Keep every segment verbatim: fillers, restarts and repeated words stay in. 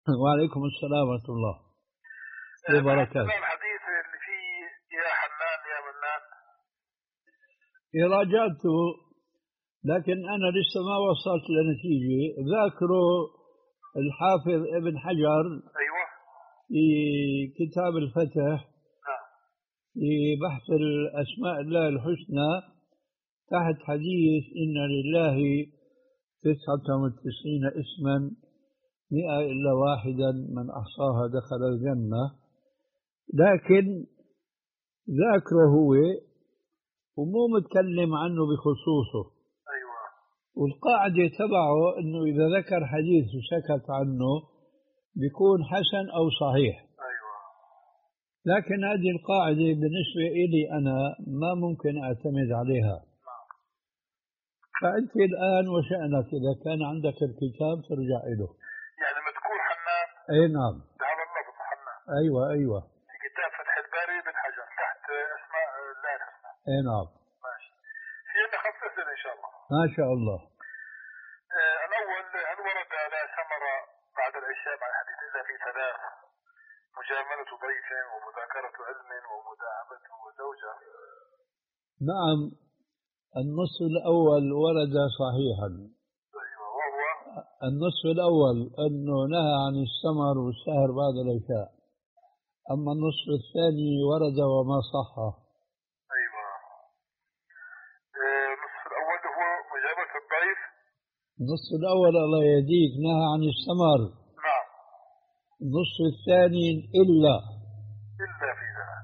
وعليكم السلام ورحمة الله وبركاته. الحديث اللي فيه يا حنان يا منان راجعته، لكن أنا لسه ما وصلت لنتيجة. ذاكروا الحافظ ابن حجر أيوة في كتاب الفتح نعم. في بحث الأسماء الله الحسنى تحت حديث إن لله تسعة وتسعين اسما مئة إلا واحدا من أحصاها دخل الجنة. لكن ذاكره هو ومو متكلم عنه بخصوصه. أيوة. والقاعدة تبعه أنه إذا ذكر حديث وسكت عنه بيكون حسن أو صحيح. أيوة. لكن هذه القاعدة بالنسبة إلي أنا ما ممكن أعتمد عليها. فأنت الآن وشأنك إذا كان عندك الكتاب ترجع إله. يعني مذكور حنان؟ أي نعم. بهذا اللفظ حنان؟ أيوة أيوة. في كتاب فتح الباري بن حجر تحت أسماء الله الحسنى. أي نعم. ماشي. في عندنا خمس أسئلة إن شاء الله. ما شاء الله. آه الأول، هل ورد لا ثمرة بعد العشاء مع الحديث إلا في ثلاث: مجاملة ضيف ومذاكرة علم ومداعبة زوجة؟ نعم، النصف الأول ورد صحيحا. أيوة. وهو النصف الأول أنه نهى عن السمر والسهر بعد العشاء. أما النصف الثاني ورد وما صح. أيوة. آه النصف الأول هو مجاملة الضيف. النصف الأول الله يهديك نهى عن السمر. نعم. النصف الثاني إلا إلا في ذلك.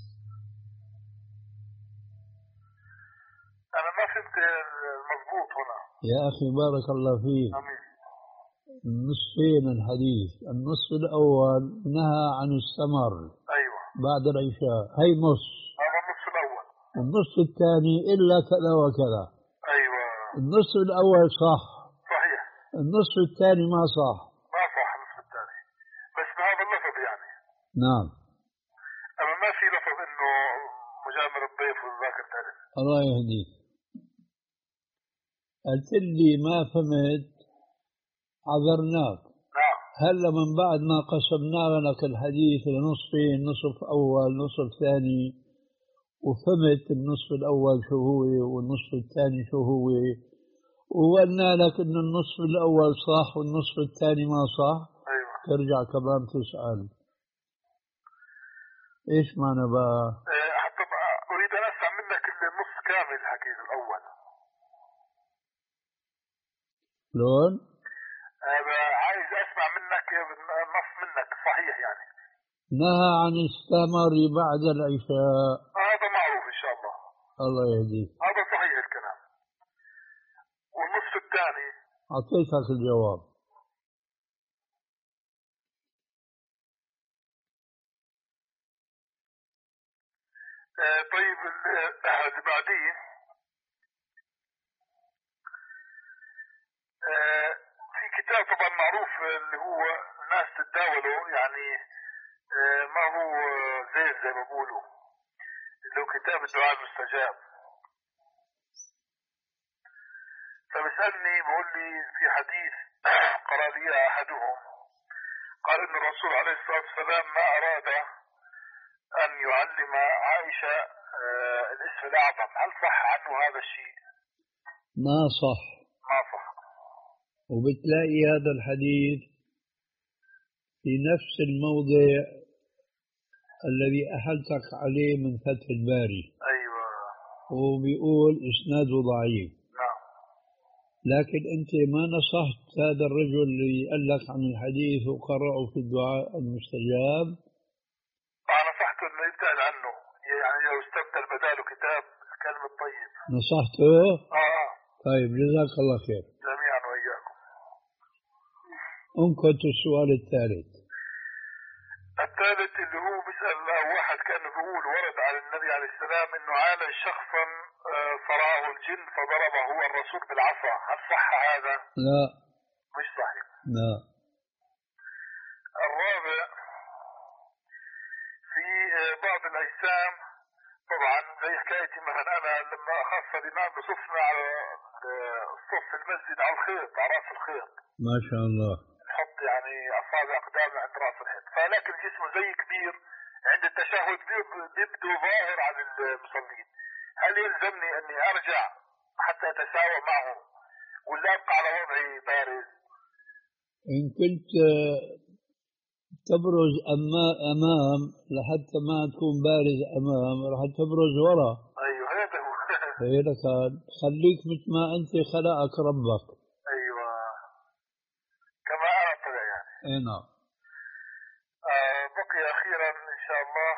أنا ما فهمت المضبوط هنا. يا أخي بارك الله فيك. أمين. النصفين الحديث، النصف الأول نهى عن السمر. أيوة. بعد العشاء، هي نص. هذا النصف الأول. النصف الثاني إلا كذا وكذا. أيوة. النصف الأول صح. صحيح. النصف الثاني ما صح. ما صح النصف الثاني، بس بهذا اللفظ يعني. نعم. أما ما في لفظ إنه مجامل الضيف وذاكر تعرف. الله يهديك. قلت لي ما فهمت عذرناك. نعم. هلا من بعد ما قسمنا لك الحديث لنصفين، نصف أول نصف ثاني، وفهمت النصف الأول شو هو والنصف الثاني شو هو، وقلنا لك إن النصف الأول صح والنصف الثاني ما صح. أيوة. ترجع كمان تسأل إيش معنى بقى؟ أه حتى أريد أن أسمع منك النص كامل حكيت الأول. لون؟ أه عايز أسمع منك النص منك صحيح يعني. نهى عن السمر بعد العشاء. هذا معروف إن شاء الله. الله يهديك. هذا صحيح الكلام. والنصف الثاني أعطيتك الجواب. آه طيب اللي بعديه آه في كتاب طبعا معروف اللي هو الناس تتداوله يعني آه ما هو زين زي ما بقولوا، اللي هو كتاب الدعاء المستجاب. فبسألني بقول لي في حديث قرأ لي أحدهم قال إن الرسول عليه الصلاة والسلام ما أراد أن يعلم عائشة آه الاسم الأعظم، هل صح عنه هذا الشيء؟ ما صح. ما صح. وبتلاقي هذا الحديث في نفس الموضع الذي أحلتك عليه من فتح الباري. أيوة. وبيقول إسناده ضعيف. نعم. لكن أنت ما نصحت هذا الرجل اللي قال لك عن الحديث وقرأه في الدعاء المستجاب؟ أنا نصحته إنه يبتعد عنه، يعني لو استبدل بداله كتاب الكلم الطيب. نصحته؟ آه. طيب جزاك الله خير. جميعا وإياكم. انكت السؤال الثالث. الثالث اللي هو بيسأل واحد كان بيقول ورد على النبي عليه السلام إنه عالج شخصا فراه الجن فضربه هو الرسول بالعصا، هل صح هذا؟ لا. مش صحيح. لا. الرابع في بعض الأجسام طبعا زي حكايتي مثلا أنا لما أخص الإمام بصفنا على صف المسجد على الخيط، على رأس الخيط. ما شاء الله. نحط يعني أصابع أقدامه عند رأس الحيط، فلكن جسمه زي كبير عند التشهد يبدو ظاهر على المصلين. هل يلزمني أني أرجع حتى أتساوى معه ولا أبقى على وضعي بارز؟ إن كنت تبرز أمام لحتى ما تكون بارز أمام راح تبرز وراء. أيوه هذا هو. هي لك خليك مثل ما أنت خلقك ربك. أيوه كما أردت يعني. أي نعم. آه بقي أخيرا إن شاء الله،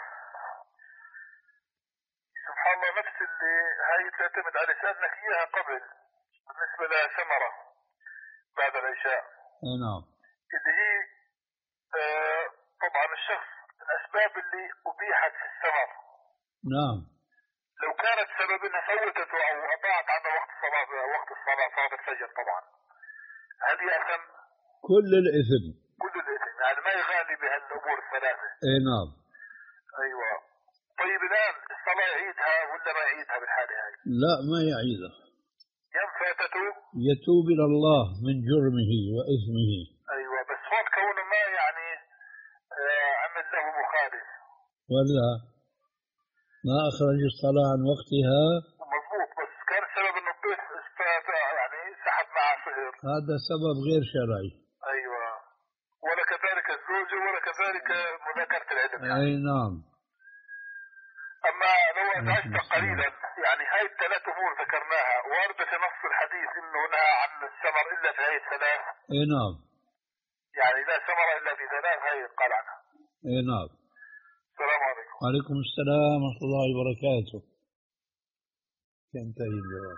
سبحان الله، نفس اللي هاي تعتمد على سألناك إياها قبل بالنسبة لها ثمرة بعد العشاء. أي نعم. اللي هي آه طبعا الشخص الأسباب اللي أبيحت في الثمر. نعم. لو كانت سبب انها فوتته او اضاعت عنه وقت الصلاه وقت الصلاه صلاه الفجر طبعا، هل يأثم؟ كل الاثم. كل الاثم يعني ما يغالي بهالامور الثلاثه. اي نعم. ايوه. طيب الان الصلاه يعيدها ولا ما يعيدها بالحاله هاي؟ لا ما يعيدها. يوم فاتته يتوب الى الله من جرمه واثمه. ايوه بس هون كونه ما يعني آه عمل له مخالف ولا ما أخرج الصلاة عن وقتها. مضبوط، بس كان السبب إنه الضيف يعني سحب معه سهر، هذا سبب غير شرعي. أيوة. ولا كذلك الزوجة ولا كذلك مذاكرة العلم يعني. أي نعم. أما لو أزعجت قليلا يعني هاي الثلاث أمور ذكرناها واردة في نص الحديث إنه نهى عن الثمر إلا في هاي الثلاث. أي نعم. يعني لا ثمر إلا في ثلاث، هاي قال عنها. أي نعم. السلام عليكم. وعليكم السلام ورحمة الله وبركاته. ينتهي الجواب.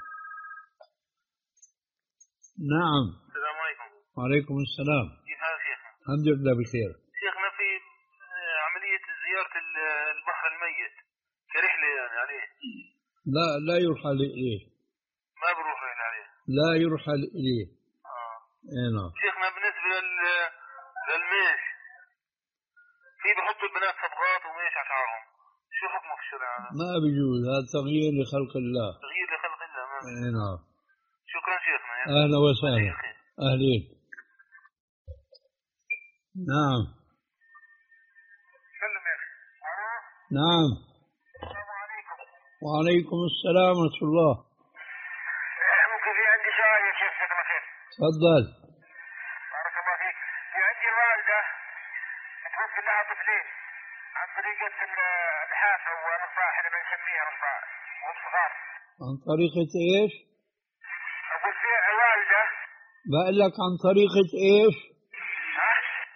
نعم. السلام عليكم. وعليكم السلام. كيف حالك شيخ؟ الحمد لله بخير. شيخنا في عملية زيارة البحر الميت كرحلة يعني عليه؟ لا لا يرحل إليه. ما بروح رحلة عليه؟ لا يرحل إليه. آه. اي نعم. شيخنا بالنسبة للميش في بحطوا البنات صبغات وميش على شعرهم، شو حكمه في الشرع هذا؟ ما بيجوز، هذا تغيير لخلق الله. تغيير لخلق الله ما اي نعم. شكرا شيخنا. اهلا وسهلا. اهلين. نعم. سلم يا اخي. نعم. السلام عليكم. وعليكم السلام ورحمة الله. ممكن في عندي سؤال يا شيخ جزاك الله خير. تفضل. بارك الله فيك. في عندي والدة متوفي لها طفلين عن طريقة الحافة والرفاع اللي بنسميها رفاع والصغار. عن طريقة ايش؟ أقول في والدة. بقول لك عن طريقة ايش؟ ها؟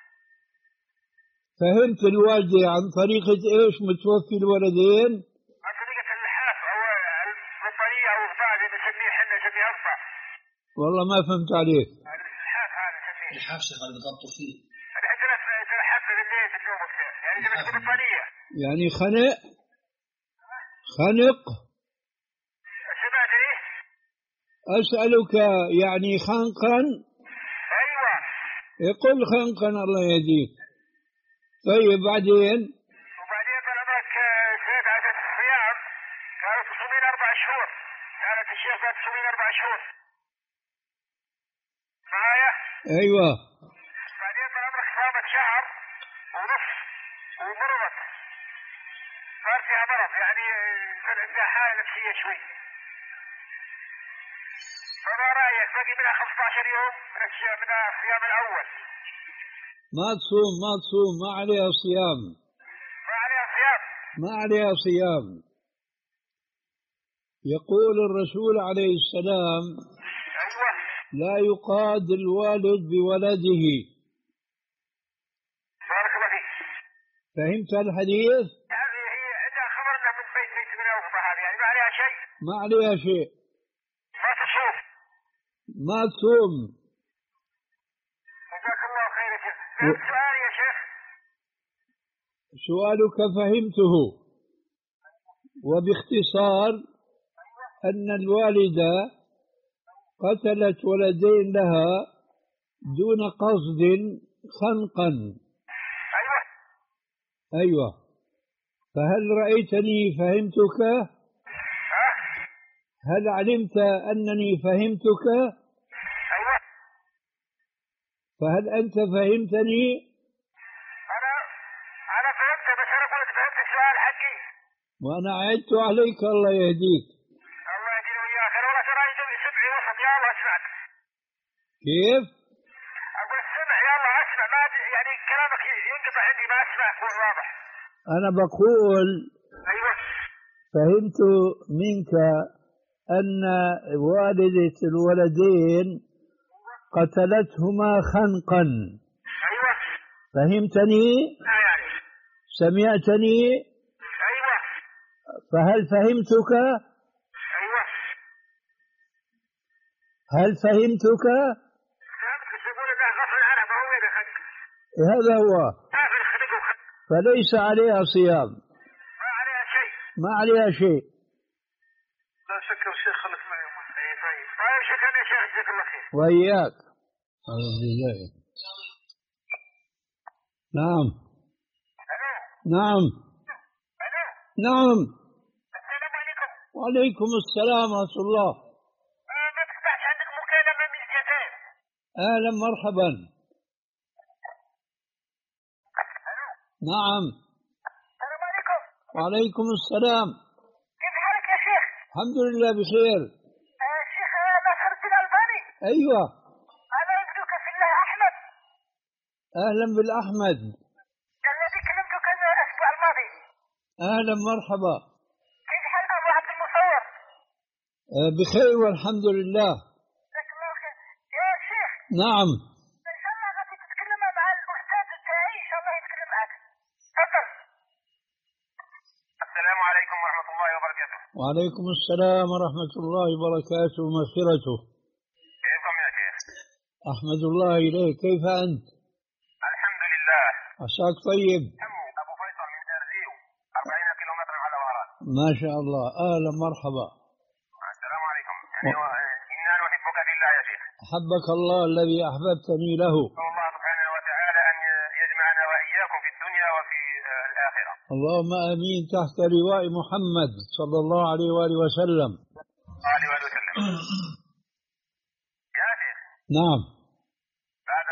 فهمت الوالدة عن طريقة ايش متوفي الولدين؟ عن طريقة اللحاف أو البطارية أو الرفاع اللي بنسميه احنا نسميه رفاع. والله ما فهمت عليك. اللحاف هذا نسميه. اللحاف شيخ اللي بيغطوا فيه. عندنا تلحف بالليل في النوم وكذا، يعني زي ما بطارية. يعني خنق؟ خنق؟ سمعت ايه؟ أسألك يعني خنقا؟ أيوة. يقول خنقا الله يهديك. طيب بعدين؟ وبعدين طال عمرك سيد عدد الصيام قالوا تصومين أربع شهور، قالت الشيخ قالت تصومين أربع شهور معايا؟ أيوة. بعدين طال عمرك صامت شهر ونص ومرضت، صار فيها مرض يعني كان عندها حالة نفسية شوي، فما رأيك باقي منها خمسة عشر يوم من الصيام الأول؟ ما تصوم ما تصوم ما عليها صيام. ما عليها صيام؟ ما عليها صيام. يقول الرسول عليه السلام: أيوة. لا يقاد الوالد بولده. بارك الله فيك. فهمت الحديث؟ هذه هي عندها خبر انها من بيت بيت من الوقفة هذه، يعني ما عليها شيء؟ ما عليها شيء. ما تصوم؟ ما تصوم. جزاك الله خير يا شيخ. فهمت سؤالي يا شيخ؟ سؤالك فهمته، وباختصار أن الوالدة قتلت ولدين لها دون قصد خنقا. أيوة. أيوة. فهل رأيتني فهمتك؟ ها؟ هل علمت أنني فهمتك؟ أيوة. فهل أنت فهمتني؟ فهمت، بس أنا قلت فهمت السؤال حقي. وأنا عدت عليك الله يهديك. الله يهدينا وإياك. أنا والله ترى سمعي وسط، يا الله أسمعك. كيف؟ أقول سمع، يا الله أسمع، ما يعني كلامك ينقطع عندي، ما أسمع واضح. أنا بقول أيوه. فهمت منك أن والدة الولدين قتلتهما خنقا. أيوه. فهمتني؟ لا يعني. سمعتني؟ أيوه. فهل فهمتك؟ أيوه. هل فهمتك؟ فهمت، بس يقول إنها غصب عنها، ما هو يدخل. هذا هو. ما في الخلق وخلق. فليس عليها صيام. ما عليها شيء. ما عليها شيء. لا شكر الشيخ، خليك معي. اي طيب. طيب شكرا يا شيخ، جزاك الله خير. وإياك. نعم. ألو. نعم. ألو. نعم. السلام عليكم. وعليكم السلام ورحمة الله. آه ما تفتحش عندك مكالمة من الجزائر. أهلا مرحبا. ألو. نعم. السلام عليكم. وعليكم السلام. كيف حالك يا شيخ؟ الحمد لله بخير. آه الشيخ ناصر الدين الألباني. أيوة. أنا ابنك في الله أحمد. أهلا بالأحمد. الذي كلمتك الأسبوع الماضي. أهلا مرحبا. كيف حال أبو عبد المصور؟ آه بخير والحمد لله. جزاك الله خير. يا شيخ. نعم. إن شاء الله غادي تتكلم مع الأستاذ التاعي، إن شاء الله يتكلم معك. تفضل. السلام عليكم ورحمة الله وبركاته. وعليكم السلام ورحمة الله وبركاته ومغفرته. كيفكم يا شيخ؟ أحمد الله إليك. كيف أنت؟ الحمد لله. عساك طيب. أبو فيصل من أرزيو، أربعين كيلومتر على وهران. ما شاء الله. أهلا مرحبا. السلام عليكم. يعني و... إنا نحبك في الله يا شيخ. أحبك الله الذي أحببتني له. الله سبحانه وتعالى أن يجمعنا وإياكم في الدنيا وفي الآخرة. اللهم آمين. تحت لواء محمد صلى الله عليه وآله وسلم. عليه وآله وسلم. يا شيخ. نعم. بعد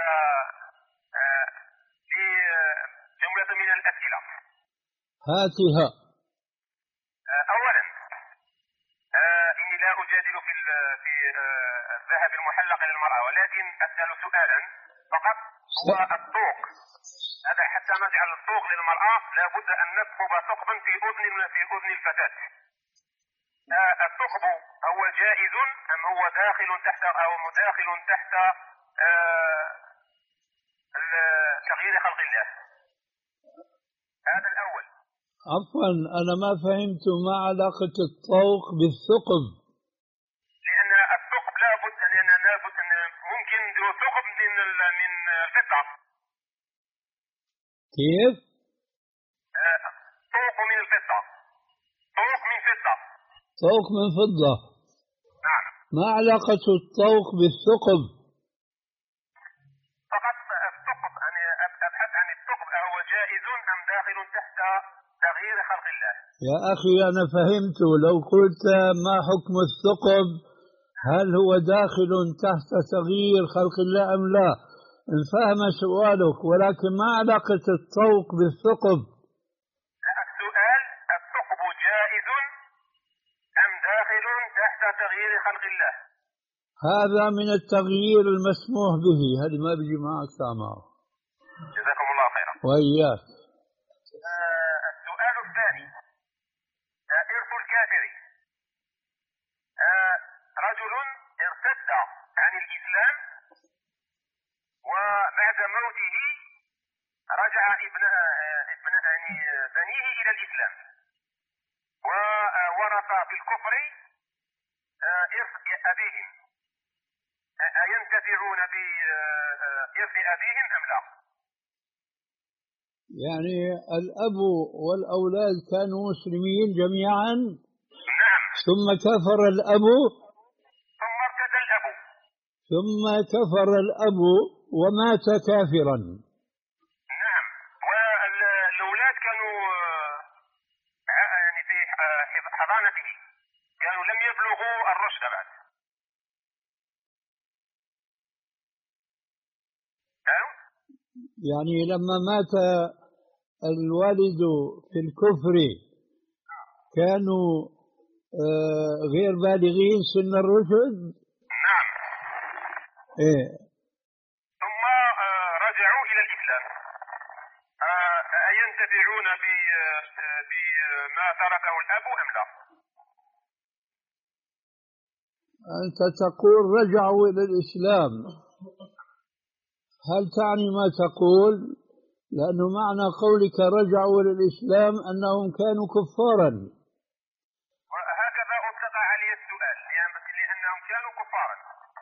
في جملة من الأسئلة. هاتها. أولا إني لا أجادل في في الذهب المحلق للمرأة، ولكن أسأل سؤالا فقط. هو الطوق هذا، حتى نجعل الطوق للمرأة لابد أن نثقب ثقبا في أذن في أذن الفتاة. الثقب هو جائز أم هو داخل تحت أو مداخل تحت تغيير خلق الله؟ هذا الأول. عفوا أنا ما فهمت ما علاقة الطوق بالثقب. لأن الثقب لابد أن لابد أن ممكن ثقب من من الفضة. كيف؟ طوق من الفضة. طوق من فضة. طوق من فضة. نعم. ما علاقة الطوق بالثقب؟ فقط الثقب، أنا أبحث عن الثقب أهو جائز أم داخل تحت تغيير خلق الله؟ يا أخي أنا فهمت. لو قلت ما حكم الثقب، هل هو داخل تحت تغيير خلق الله أم لا، انفهم سؤالك، ولكن ما علاقة الطوق بالثقب؟ لا، السؤال الثقب جائز أم داخل تحت تغيير خلق الله؟ هذا من التغيير المسموح به. هذه ما بيجي معك سامع. جزاكم الله خيرا. وإياك. آه السؤال الثاني. آه إرث الكافر. آه رجل ارتد عن الإسلام، وبعد موته رجع ابن ابن يعني بنيه إلى الإسلام، وورث في الكفر إرث أبيهم. أينتفعون بإرث أبيهم أم لا؟ يعني الأب والأولاد كانوا مسلمين جميعا. نعم. ثم كفر الأب. ثم ارتد الأب. ثم كفر الأب ومات كافرا. نعم. والأولاد كانوا يعني في حضانته، كانوا لم يبلغوا الرشد بعد. يعني لما مات الوالد في الكفر كانوا غير بالغين سن الرشد؟ نعم. إيه. ثم رجعوا إلى الإسلام، أينتفعون بما تركه الأب أم لا؟ أنت تقول رجعوا إلى الإسلام، هل تعني ما تقول؟ لأنه معنى قولك رجعوا إلى الإسلام أنهم كانوا كفارا. وهكذا أطلق علي السؤال لأنهم كانوا كفارا.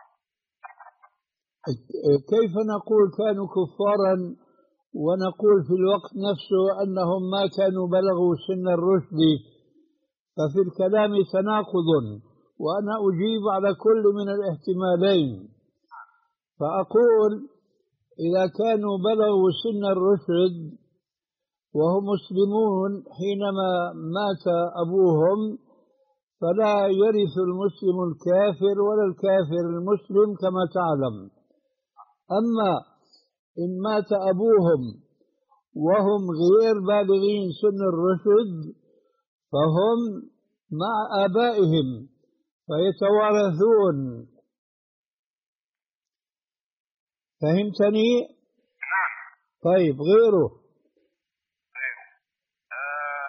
كيف نقول كانوا كفارا ونقول في الوقت نفسه أنهم ما كانوا بلغوا سن الرشد؟ ففي الكلام تناقض، وأنا أجيب على كل من الاحتمالين. فأقول إذا كانوا بلغوا سن الرشد وهم مسلمون حينما مات أبوهم فلا يرث المسلم الكافر ولا الكافر المسلم كما تعلم. أما إن مات أبوهم وهم غير بالغين سن الرشد فهم مع آبائهم فيتوارثون. فهمتني؟ نعم. طيب غيره؟ غيره آه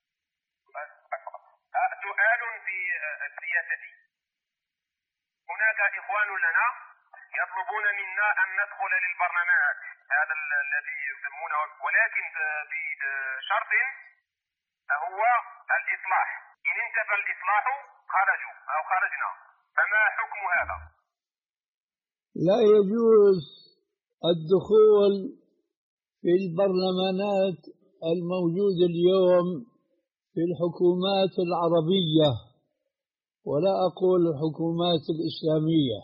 سؤال في السياسة. هناك إخوان لنا يطلبون منا أن ندخل للبرلمانات، هذا الذي يسمونه، ولكن بشرط هو الإصلاح. إن انتفى الإصلاح خرجوا أو خرجنا، فما حكم هذا؟ لا يجوز الدخول في البرلمانات الموجودة اليوم في الحكومات العربية، ولا أقول الحكومات الإسلامية،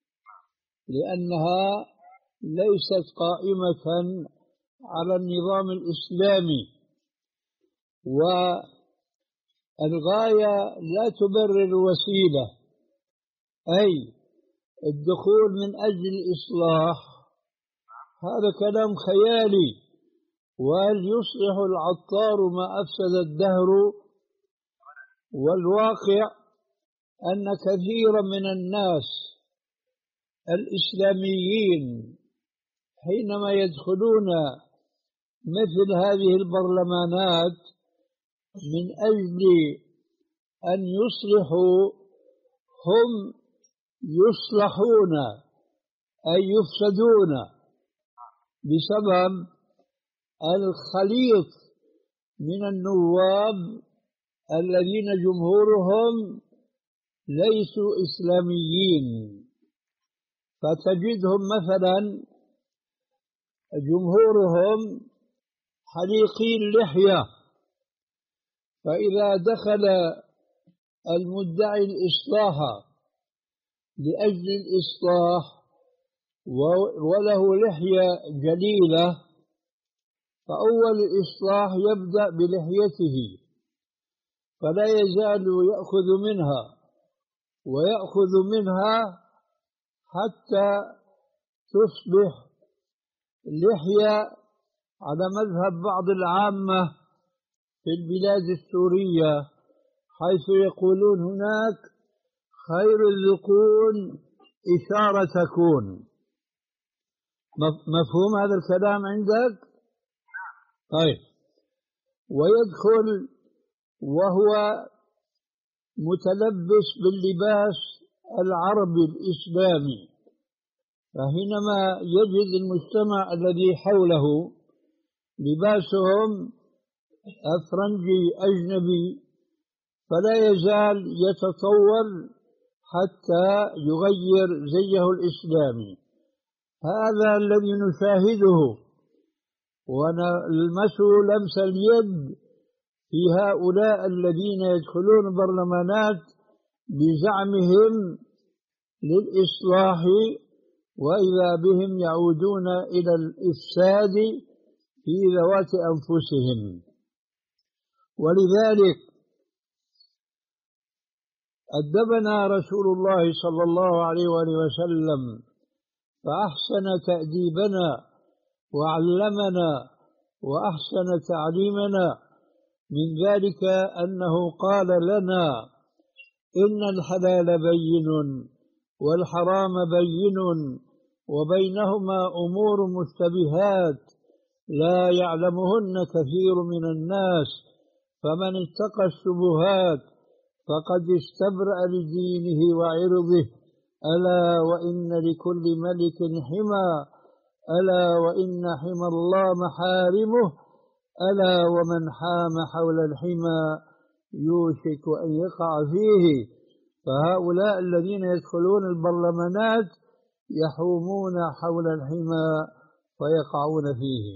لأنها ليست قائمة على النظام الإسلامي، والغاية لا تبرر الوسيلة. أي الدخول من أجل الإصلاح هذا كلام خيالي. وهل يصلح العطار ما أفسد الدهر؟ والواقع أن كثيرا من الناس الإسلاميين حينما يدخلون مثل هذه البرلمانات من أجل أن يصلحوا هم يصلحون أي يفسدون بسبب الخليط من النواب الذين جمهورهم ليسوا إسلاميين. فتجدهم مثلا جمهورهم حليقي اللحية، فإذا دخل المدعي الإصلاح لأجل الإصلاح وله لحية جليلة فأول الإصلاح يبدأ بلحيته، فلا يزال يأخذ منها ويأخذ منها حتى تصبح لحية على مذهب بعض العامة في البلاد السورية، حيث يقولون هناك خير الذقون إشارة تكون. مفهوم هذا الكلام عندك؟ طيب. ويدخل وهو متلبس باللباس العربي الإسلامي، فحينما يجد المجتمع الذي حوله لباسهم أفرنجي أجنبي فلا يزال يتطور حتى يغير زيه الإسلامي. هذا الذي نشاهده ونلمسه لمس اليد في هؤلاء الذين يدخلون برلمانات بزعمهم للإصلاح، وإذا بهم يعودون إلى الإفساد في ذوات أنفسهم. ولذلك أدبنا رسول الله صلى الله عليه وآله وسلم فأحسن تأديبنا وعلمنا وأحسن تعليمنا. من ذلك أنه قال لنا إن الحلال بين والحرام بين وبينهما أمور مشتبهات لا يعلمهن كثير من الناس، فمن اتقى الشبهات فقد استبرأ لدينه وعرضه. ألا وإن لكل ملك حمى، ألا وإن حمى الله محارمه، ألا ومن حام حول الحمى يوشك أن يقع فيه. فهؤلاء الذين يدخلون البرلمانات يحومون حول الحمى فيقعون فيه.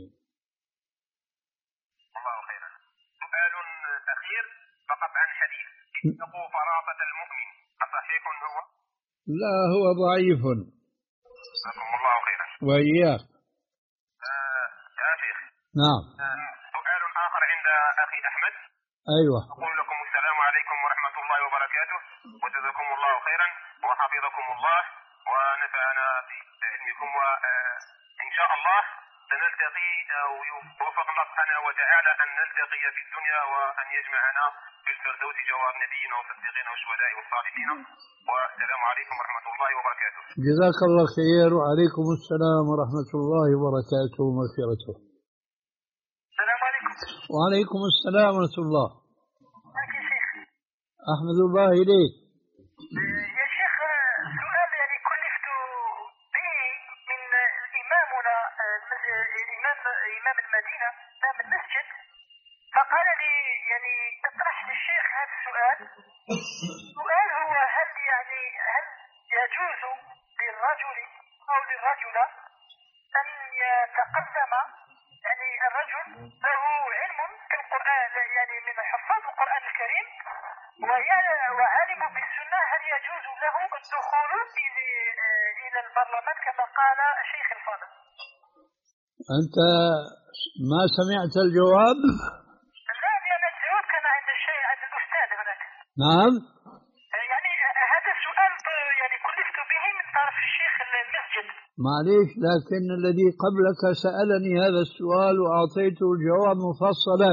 الله خيرا. سؤال أخير فقط عن حديث اتقوا فراسة المؤمن، أصحيح هو؟ لا، هو ضعيف. جزاكم الله خيرا. وإياك. آه يا شيخ. نعم. آه سؤال آخر عند أخي أحمد. أيوة. أقول لكم السلام عليكم ورحمة الله وبركاته، وجزاكم الله خيرا وحفظكم الله ونفعنا بعلمكم، وإن شاء الله سنلتقي أو يوفق الله سبحانه وتعالى أن نلتقي في الدنيا وأن يجمعنا في الفردوس جوار نبينا والصديقين والشهداء والصالحين. والسلام عليكم ورحمة الله وبركاته. جزاك الله خير، وعليكم السلام ورحمة الله وبركاته ومغفرته. السلام عليكم. وعليكم السلام ورحمة الله. معك يا شيخ. أحمد الله إليك. يا شيخ، سؤال يعني كلفت به من إمامنا الإمام إمام المدينة إمام المسجد، فقال لي يعني اطرح للشيخ هذا السؤال. السؤال هو هل يعني هل يجوز للرجل أو للرجلة أن يتقدم، يعني الرجل له علم في القرآن يعني من حفاظ القرآن الكريم وعالم بالسنة، هل يجوز له الدخول إلى البرلمان كما قال الشيخ الفاضل؟ أنت ما سمعت الجواب؟ لا، لأن الجواب كان عند الشيء عند الأستاذ هناك. نعم. يعني هذا السؤال يعني كلفت به من طرف الشيخ المسجد. معليش، لكن الذي قبلك سألني هذا السؤال وأعطيته الجواب مفصلا،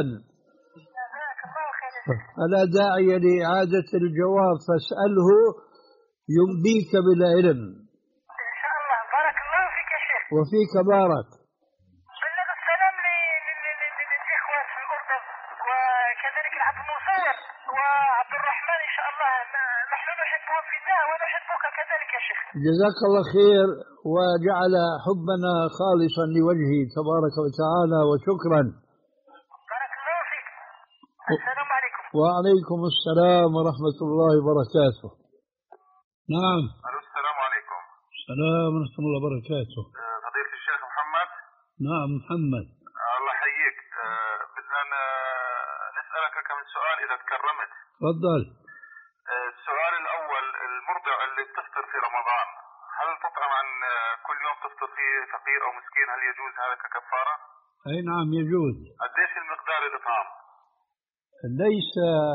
فلا داعي لإعادة الجواب، فاسأله ينبيك بالعلم. إن شاء الله. بارك الله فيك يا شيخ. وفيك بارك. بلغ السلام للإخوة في الأردن وكذلك العبد المصور وعبد الرحمن إن شاء الله، نحن نحبهم في الله ونحبك كذلك يا شيخ. جزاك الله خير، وجعل حبنا خالصا لوجهه تبارك وتعالى، وشكرا. بارك الله فيك. السلام عليكم. وعليكم السلام ورحمة الله وبركاته. نعم. السلام عليكم. السلام ورحمة الله وبركاته. فضيلة الشيخ محمد. نعم محمد. الله يحييك. بدنا نسألك كم سؤال إذا تكرمت. تفضل. السؤال الأول، المرضع اللي بتفطر في رمضان هل تطعم عن كل يوم تفطر فيه فقير أو مسكين؟ هل يجوز هذا ككفارة؟ أي نعم يجوز. قديش المقدار الإطعام؟ ليس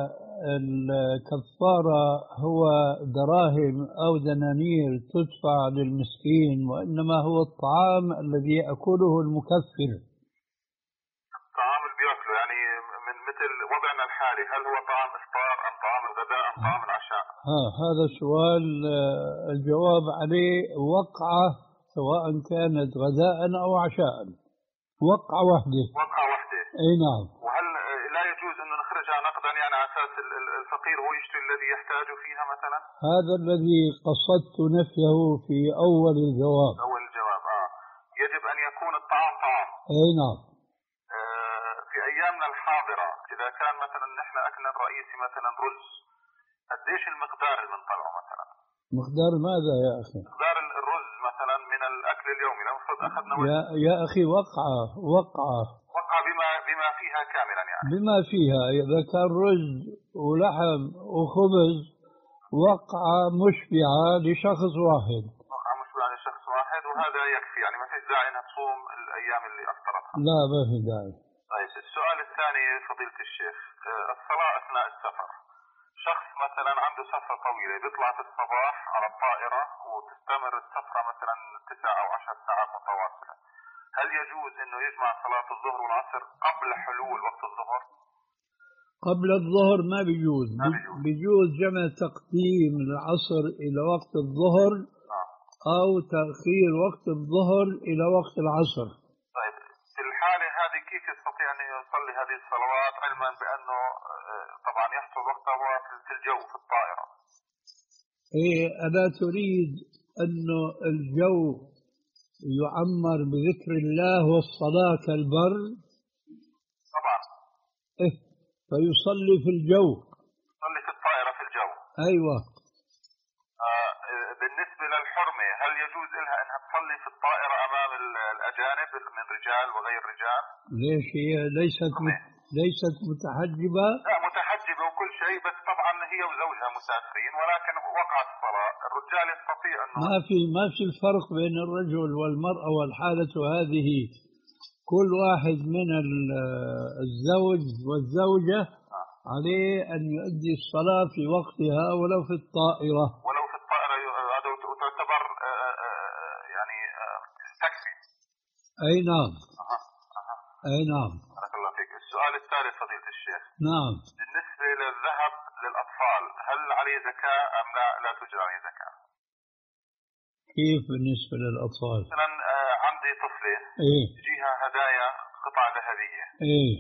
الكفارة هو دراهم أو دنانير تدفع للمسكين، وإنما هو الطعام الذي يأكله المكفر. الطعام اللي بيأكله يعني من مثل وضعنا الحالي، هل هو طعام إفطار أم طعام الغداء أم طعام العشاء؟ ها هذا سؤال الجواب عليه وقعة، سواء كانت غداء أو عشاء، وقعة واحدة. وقعة واحدة. أي نعم. وهل لا يجوز أن نخرجها نقدا يعني على أساس الفقير هو يشتري الذي يحتاج فيها مثلا؟ هذا الذي قصدت نفيه في أول الجواب. أول الجواب آه يجب أن يكون الطعام طعام. أي نعم. آه في أيامنا الحاضرة إذا كان مثلا نحن أكلنا الرئيسي مثلا رز، قديش المقدار اللي بنطلعه مثلا؟ مقدار ماذا يا أخي؟ مقدار الرز مثلا من الأكل اليومي لو فرض أخذنا يا, يا أخي وقعة وقعة وقعة بما بما فيها كاملا يعني. بما فيها، إذا كان رز ولحم وخبز وقعة مشبعة لشخص واحد. وقعة مشبعة لشخص واحد وهذا يكفي يعني، ما فيش داعي انها تصوم الأيام اللي أفطرتها. لا ما في داعي. طيب السؤال الثاني فضيلة الشيخ، الصلاة أثناء السفر. شخص مثلا عنده سفرة طويلة بيطلع في الصباح على الطائرة وتستمر السفرة مثلا تسع أو عشر ساعات متواصلة، هل يجوز انه يجمع صلاة الظهر والعصر قبل حلول وقت الظهر؟ قبل الظهر ما بيجوز، ما بيجوز. بيجوز جمع تقديم العصر إلى وقت الظهر آه. أو تأخير وقت الظهر إلى وقت العصر. طيب في الحالة هذه كيف يستطيع أن يصلي هذه الصلوات علما بأنه طبعا يحصل وقتها هو في الجو في الطائرة؟ إيه، ألا تريد أنه الجو يعمر بذكر الله والصلاة كالبر؟ طبعا. إيه، فيصلي في الجو. يصلي في الطائرة في الجو. أيوة. آه بالنسبة للحرمة هل يجوز لها أنها تصلي في الطائرة أمام الأجانب من رجال وغير رجال؟ ليش هي ليست م... ليست متحجبة؟ لا متحجبة وكل شيء، بس طبعا هي وزوجها مسافرين ولكن وقعت الصلاة، الرجال يستطيع أنه ما في ما في فرق بين الرجل والمرأة، والحالة هذه كل واحد من الزوج والزوجة آه. عليه أن يؤدي الصلاة في وقتها ولو في الطائرة. ولو في الطائرة هذا تعتبر يعني تكفي. أي نعم. أها. أها. أي نعم. بارك الله فيك. السؤال الثالث فضيلة الشيخ. نعم. بالنسبة للذهب للأطفال هل عليه زكاة أم لا لا توجد عليه زكاة؟ كيف بالنسبة للأطفال؟ مثلا عندي طفلة إيه تجيها هدايا قطع ذهبية، إيه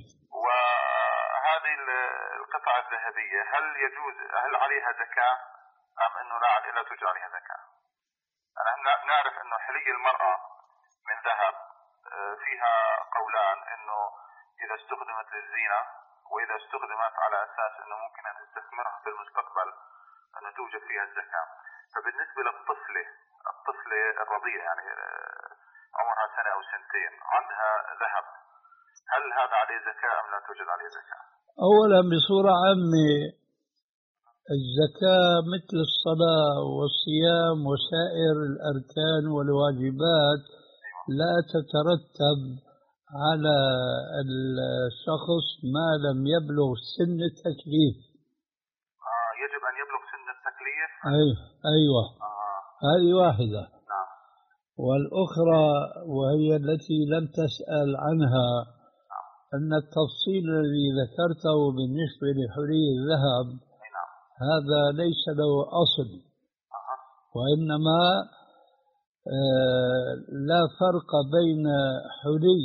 وهذه القطع الذهبية هل يجوز هل عليها زكاة أم إنه لا لا توجد عليها زكاة؟ أنا نعرف إنه حلي المرأة من ذهب فيها قولان، إنه إذا استخدمت للزينة وإذا استخدمت على أساس إنه ممكن أن تستثمرها في المستقبل أنه توجد فيها الزكاة. فبالنسبة للطفلة الطفلة الرضيعة يعني عمرها سنة أو سنتين عندها ذهب، هل هذا عليه زكاة أم لا توجد عليه زكاة؟ أولا بصورة عامة الزكاة مثل الصلاة والصيام وسائر الأركان والواجبات لا تترتب على الشخص ما لم يبلغ سن التكليف. آه يجب أن يبلغ سن التكليف؟ أيوة أيوة. آه. هذه واحدة. نعم. والأخرى وهي التي لم تسأل عنها نعم. أن التفصيل الذي ذكرته بالنسبة لحلي الذهب نعم. هذا ليس له أصل، آه. وإنما آه لا فرق بين حلي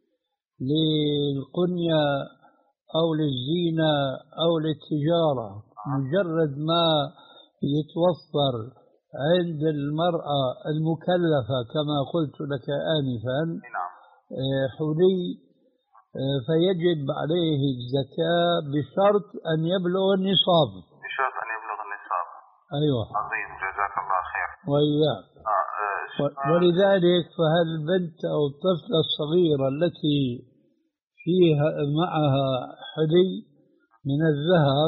للقنية أو للزينة أو للتجارة، مجرد ما يتوفر عند المرأة المكلفة كما قلت لك آنفا آه حلي آه فيجب عليه الزكاة بشرط أن يبلغ النصاب. بشرط أن يبلغ النصاب. أيوة. عظيم جزاك الله خير. وإياك. آه. ولذلك فهالبنت أو الطفلة الصغيرة التي فيها معها حلي من الذهب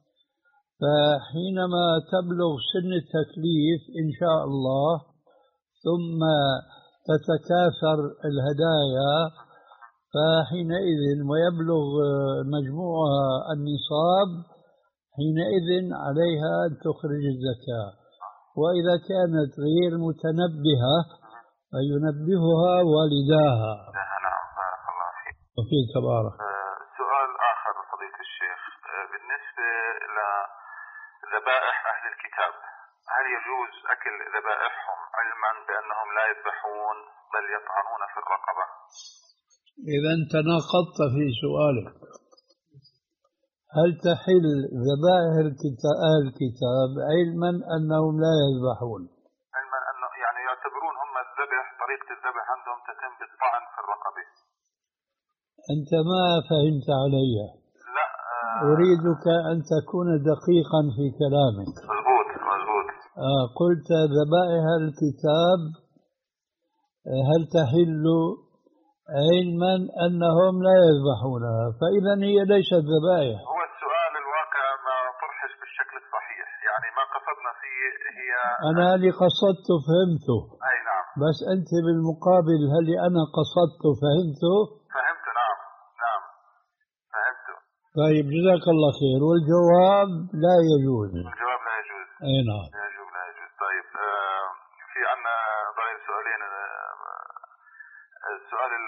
فحينما تبلغ سن التكليف إن شاء الله ثم تتكاثر الهدايا فحينئذ ويبلغ مجموعها النصاب حينئذ عليها أن تخرج الزكاة. وإذا كانت غير متنبهة فينبهها والداها. نعم بارك الله فيك. وفيك بارك. آه سؤال آخر فضيلة الشيخ، آه بالنسبة لذبائح أهل الكتاب هل يجوز أكل ذبائحهم علما بأنهم لا يذبحون بل يطعنون في الرقبة؟ إذا أنت ناقضت في سؤالك. هل تحل ذبائح أهل الكتاب علما أنهم لا يذبحون؟ علما أنه يعني يعتبرون هم الذبح طريقة الذبح عندهم تتم بالطعن في الرقبة. أنت ما فهمت علي. لا آه أريدك أن تكون دقيقا في كلامك. مضبوط مضبوط. آه قلت ذبائح الكتاب هل تحل علما أنهم لا يذبحونها؟ فإذا هي ليست ذبائح. هو السؤال الواقع ما طرحش بالشكل الصحيح، يعني ما قصدنا فيه هي أنا اللي قصدته فهمته. أي نعم. بس أنت بالمقابل هل أنا قصدته فهمته؟ فهمت نعم نعم فهمته. طيب جزاك الله خير. والجواب لا يجوز. الجواب لا يجوز. أي نعم. لا يجوز لا يجوز. طيب آه في عنا ضايل سؤالين. آه السؤال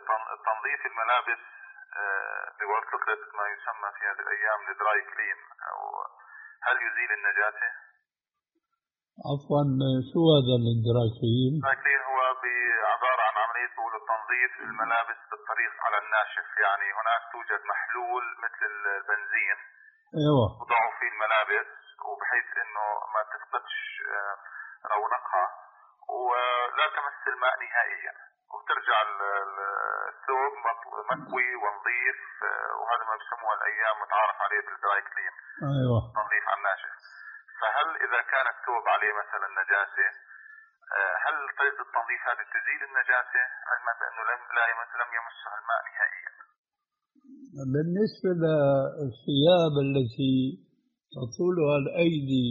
تنظيف الملابس بواسطة ما يسمى في هذه الأيام الدراي كلين، أو هل يزيل النجاسة؟ عفوا، شو هذا الدراي كلين؟ الدراي كلين هو عبارة عن عملية تنظيف الملابس بالطريق على الناشف، يعني هناك توجد محلول مثل البنزين ايوه وضعوا فيه الملابس وبحيث انه ما تفقدش رونقها ولا تمس الماء نهائيا، وترجع الثوب مكوي ونظيف، وهذا ما بسموه الايام متعارف عليه بالدراي كلين. ايوه تنظيف على الناشف. فهل اذا كان الثوب عليه مثلا نجاسه، هل طريقه التنظيف هذه تزيل النجاسه علما بانه لم لا لم يمسها الماء نهائيا؟ بالنسبه للثياب التي تطولها الايدي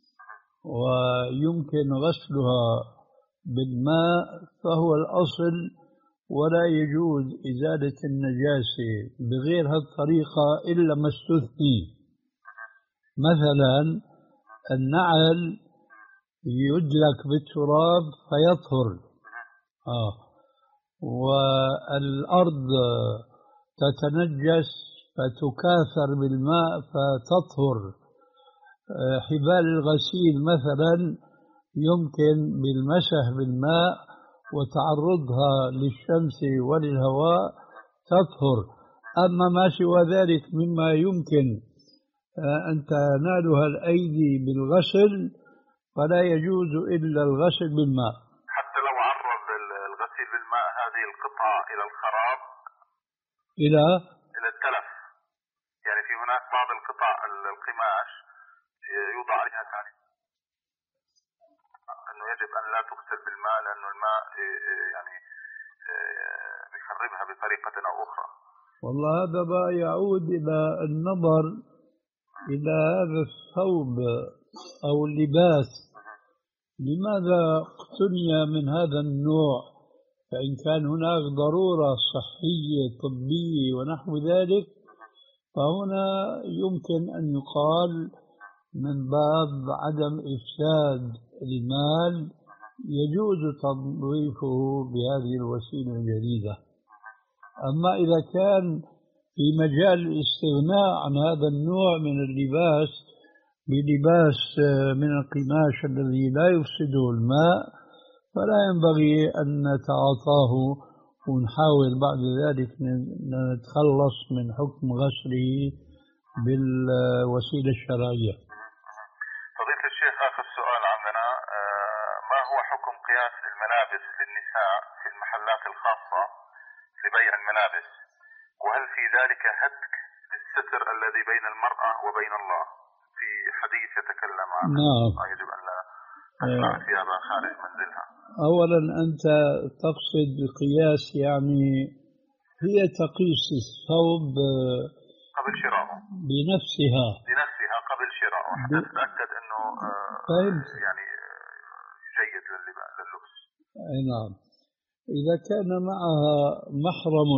ويمكن غسلها بالماء فهو الأصل، ولا يجوز إزالة النجاسة بغير هالطريقة إلا ما استثني. مثلا النعل يدلك بالتراب فيطهر، آه. والأرض تتنجس فتكاثر بالماء فتطهر. حبال الغسيل مثلا يمكن بالمسح بالماء وتعرضها للشمس وللهواء تطهر. أما ما سوى ذلك مما يمكن أن تنالها الأيدي بالغسل فلا يجوز إلا الغسل بالماء. حتى لو عرض الغسيل بالماء هذه القطعة إلى الخراب، إلى إلى التلف، يعني في هناك بعض القطع القماش يوضع عليها تعليق انه يجب ان لا تغسل بالماء لانه الماء يعني بيخربها بطريقه او اخرى. والله هذا بقى يعود الى النظر الى هذا الثوب او اللباس لماذا اقتني من هذا النوع، فان كان هناك ضروره صحيه طبيه ونحو ذلك فهنا يمكن ان يقال من باب عدم إفساد المال يجوز تنظيفه بهذه الوسيلة الجديدة. أما إذا كان في مجال الاستغناء عن هذا النوع من اللباس بلباس من القماش الذي لا يفسد الماء فلا ينبغي أن نتعاطاه ونحاول بعد ذلك نتخلص من حكم غسله بالوسيلة الشرعية. فضيلة الشيخ، آخر سؤال عندنا، ما هو حكم قياس الملابس للنساء في المحلات الخاصة لبيع الملابس، وهل في ذلك هتك للستر الذي بين المرأة وبين الله؟ في حديث يتكلم عن نعم يجب أن لا تخلع ثيابها خارج منزلها. أولا أنت تقصد قياس يعني هي تقيس الثوب قبل شرائه بنفسها بنفسها قبل شرائه حتى ب... تتأكد أنه فهمت. يعني جيد لللبس. نعم. إذا كان معها محرم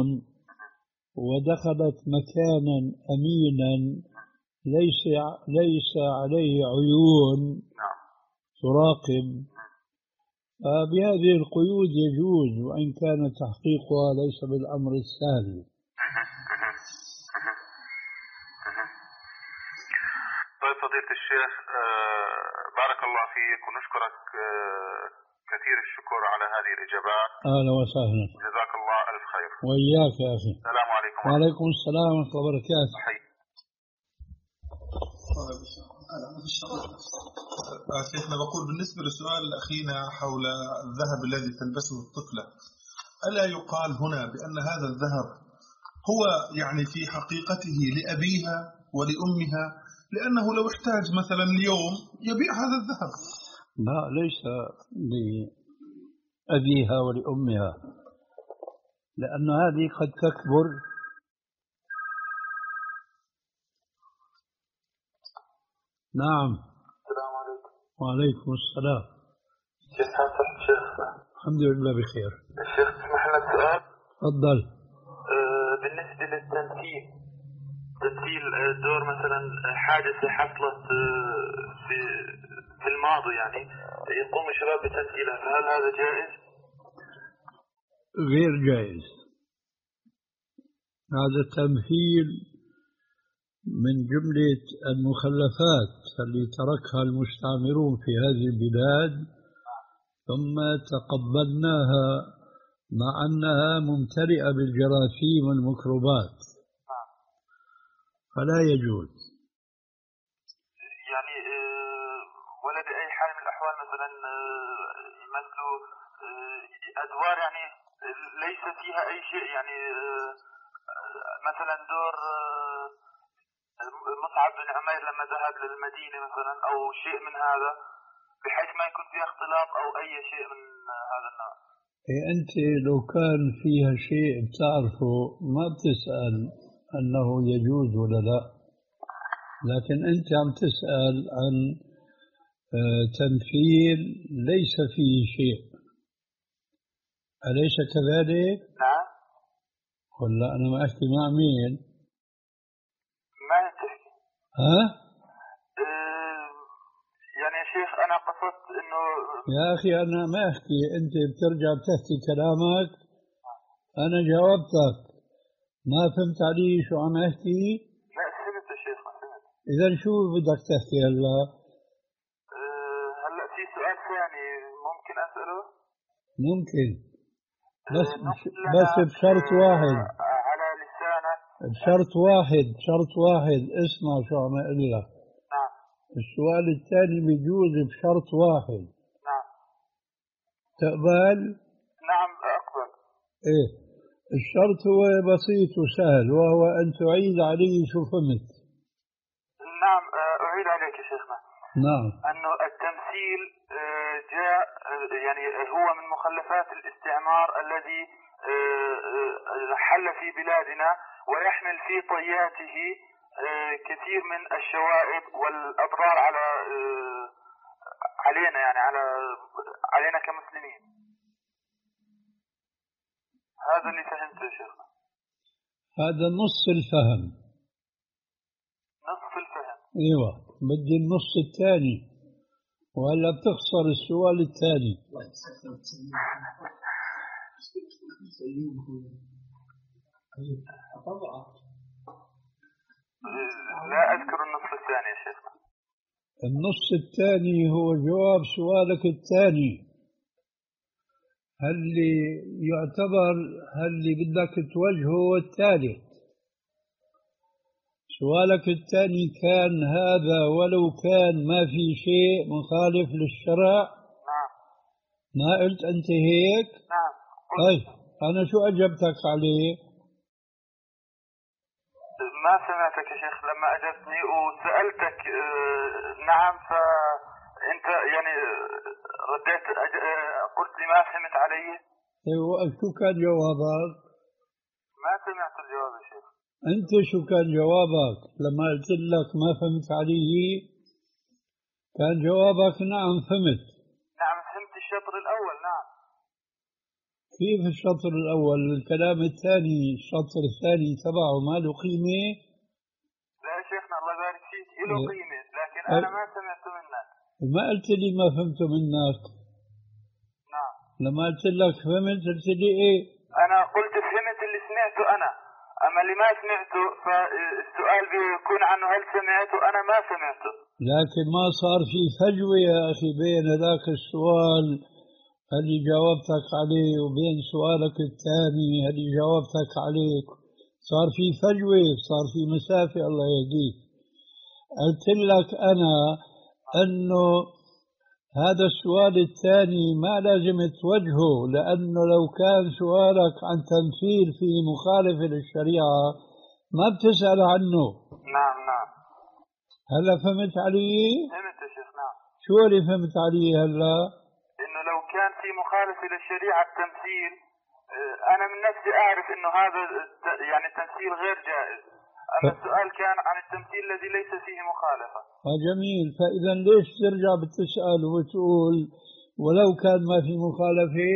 ودخلت مكانا أمينا ليس ليس عليه عيون نعم. تراقب فبهذه القيود يجوز، وإن كان تحقيقها ليس بالأمر السهل. طيب فضيلة الشيخ، بارك الله فيك ونشكرك كثير الشكر على هذه الإجابات. أهلا وسهلا. جزاك الله ألف خير. وإياك يا أخي. السلام عليكم. وعليكم السلام ورحمة الله وبركاته. حي. شيخنا بقول بالنسبة لسؤال أخينا حول الذهب الذي تلبسه الطفلة، ألا يقال هنا بأن هذا الذهب هو يعني في حقيقته لأبيها ولأمها، لأنه لو احتاج مثلا اليوم يبيع هذا الذهب؟ لا، ليس لأبيها ولأمها، لأن هذه قد تكبر. نعم. السلام عليكم. وعليكم السلام. كيف حالك شيخنا؟ الحمد لله بخير. الشيخ تسمح لنا سؤال؟ تفضل. أه بالنسبة للتمثيل، تمثيل دور مثلا حادثة حصلت في في الماضي، يعني يقوم الشباب بتمثيلها، فهل هذا جائز؟ غير جائز. هذا تمثيل من جملة المخلفات اللي تركها المستعمرون في هذه البلاد ثم تقبلناها مع أنها ممتلئة بالجراثيم والميكروبات فلا يجوز. يعني ولا بأي حال من الأحوال مثلا يمثلوا أدوار يعني ليس فيها أي شيء، يعني مثلا دور مصعب بن عمير لما ذهب للمدينة مثلا أو شيء من هذا، بحيث ما يكون فيها اختلاط أو أي شيء من هذا النوع. إيه أنت لو كان فيها شيء بتعرفه ما بتسأل أنه يجوز ولا لا، لكن أنت عم تسأل عن تمثيل ليس فيه شيء، أليس كذلك؟ نعم. ولا أنا ما أحكي مع مين؟ ما تحكي. ها؟ أه يعني يا شيخ أنا قصدت إنه يا أخي أنا ما أحكي، أنت بترجع بتحكي كلامك، أنا جاوبتك ما فهمت علي شو عم أحكي؟ لا فهمت يا شيخ فهمت. إذا شو بدك تحكي هلا؟ أه هلا في سؤال ثاني ممكن أسأله؟ ممكن بس أه بس بشرط واحد. أه على لسانك. بشرط واحد شرط واحد اسمع شو عم أقول لك. نعم. السؤال الثاني بيجوز بشرط واحد. نعم. تقبل؟ نعم أقبل. إيه الشرط هو بسيط وسهل، وهو أن تعيد علي شو فهمت. نعم أعيد عليك يا شيخنا. نعم. أنه التمثيل جاء يعني هو من مخلفات الاستعمار الذي حل في بلادنا، ويحمل في طياته كثير من الشوائب والأضرار على علينا، يعني على علينا كمسلمين. هذا اللي فهمته يا شيخنا. هذا نص الفهم. نصف الفهم. ايوه بدي النص الثاني، وهلا بتخسر السؤال الثاني. لا أذكر النصف الثاني يا شيخنا. النص الثاني هو جواب سؤالك الثاني، هل اللي يعتبر هل اللي بدك توجهه الثالث. سؤالك الثاني كان هذا ولو كان ما في شيء مخالف للشرع. نعم. ما قلت أنت هيك؟ نعم. طيب أنا شو أجبتك عليه؟ ما سمعتك يا شيخ لما أجبتني وسألتك اه نعم، فأنت يعني رديت قلت لي ما فهمت علي. ايوه شو كان جوابك؟ ما سمعت الجواب يا شيخ. أنت شو كان جوابك لما قلت لك ما فهمت علي؟ كان جوابك نعم فهمت. نعم فهمت الشطر الأول. نعم. كيف الشطر الأول؟ الكلام الثاني الشطر الثاني تبعه ما له قيمة؟ لا يا شيخنا الله يبارك فيك له إيه. قيمة، لكن أنا ما سمعت منك. ما قلت لي ما فهمت منك. نعم. لما قلت لك فهمت قلت لي إيه؟ أنا قلت فهمت اللي سمعته أنا، أما اللي ما سمعته فالسؤال بيكون عنه هل سمعته. أنا ما سمعته. لكن ما صار في فجوة يا أخي بين ذاك السؤال اللي جاوبتك عليه وبين سؤالك الثاني اللي جاوبتك عليه، صار في فجوة، صار في مسافة. الله يهديك. قلت لك أنا أنه هذا السؤال الثاني ما لازم توجهه، لأنه لو كان سؤالك عن تمثيل في مخالفة للشريعة ما بتسأل عنه. نعم نعم. هلا فهمت علي؟ فهمت يا شيخ. نعم. شو اللي فهمت علي هلا؟ إنه لو كان في مخالفة للشريعة التمثيل، أنا من نفسي أعرف إنه هذا يعني التمثيل غير جائز، أما السؤال كان عن التمثيل الذي ليس فيه مخالفة. آه جميل. فإذا ليش ترجع بتسأل وتقول ولو كان ما في مخالفة؟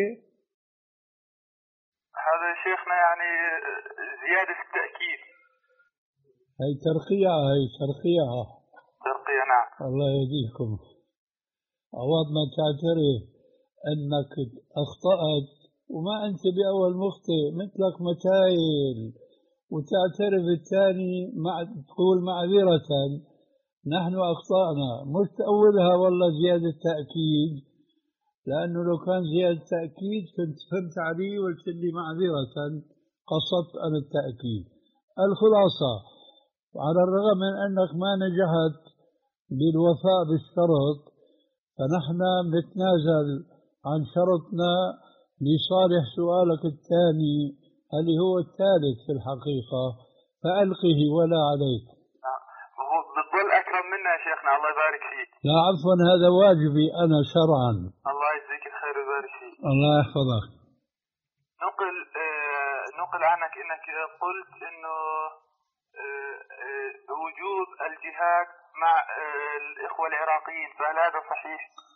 هذا يا شيخنا يعني زيادة في التأكيد. هي ترقيعة، هي ترقيعة. ترقية. نعم. الله يهديكم. عوض ما تعترف أنك أخطأت، وما أنت بأول مخطئ، مثلك متايل وتعترف الثاني مع تقول معذرة نحن أخطأنا، مش تأولها والله زيادة تأكيد، لأنه لو كان زيادة تأكيد كنت فهمت علي وقلت لي معذرة قصدت أنا التأكيد. الخلاصة على الرغم من أنك ما نجحت بالوفاء بالشرط فنحن نتنازل عن شرطنا لصالح سؤالك الثاني اللي هو الثالث في الحقيقة، فألقه ولا عليك. هو بتظل أكرم منا يا شيخنا، الله يبارك فيك. لا عفوا، هذا واجبي أنا شرعا. الله يجزيك الخير ويبارك فيك. الله يحفظك. نقل آه نقل عنك أنك قلت أنه آه آه وجوب الجهاد مع آه الإخوة العراقيين، فهل هذا صحيح؟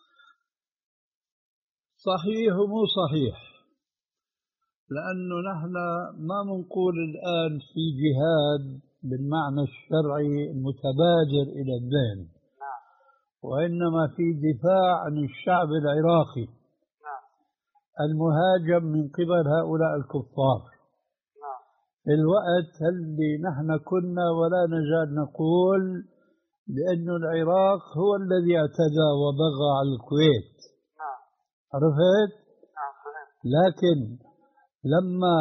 صحيح ومو صحيح، لأنه نحن ما منقول الآن في جهاد بالمعنى الشرعي المتبادر إلى الذهن، وإنما في دفاع عن الشعب العراقي المهاجم من قبل هؤلاء الكفار. في الوقت اللي نحن كنا ولا نزال نقول بأن العراق هو الذي اعتدى وبغى على الكويت، عرفت؟ لكن لما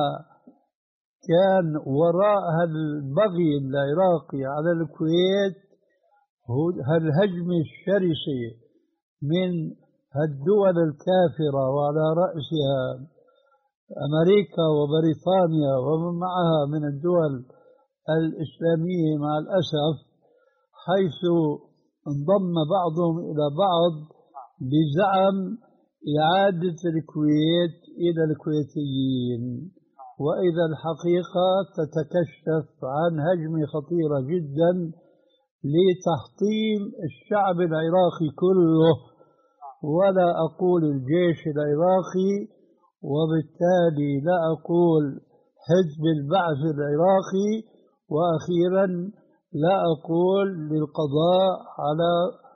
كان وراء البغي العراقي على الكويت هالهجمة الشرسة من الدول الكافرة وعلى رأسها أمريكا وبريطانيا ومن معها من الدول الإسلامية مع الأسف، حيث انضم بعضهم إلى بعض بزعم إعادة الكويت إلى الكويتيين، وإذا الحقيقة تتكشف عن هجمة خطيرة جدا لتحطيم الشعب العراقي كله، ولا أقول الجيش العراقي، وبالتالي لا أقول حزب البعث العراقي، وأخيرا لا أقول للقضاء على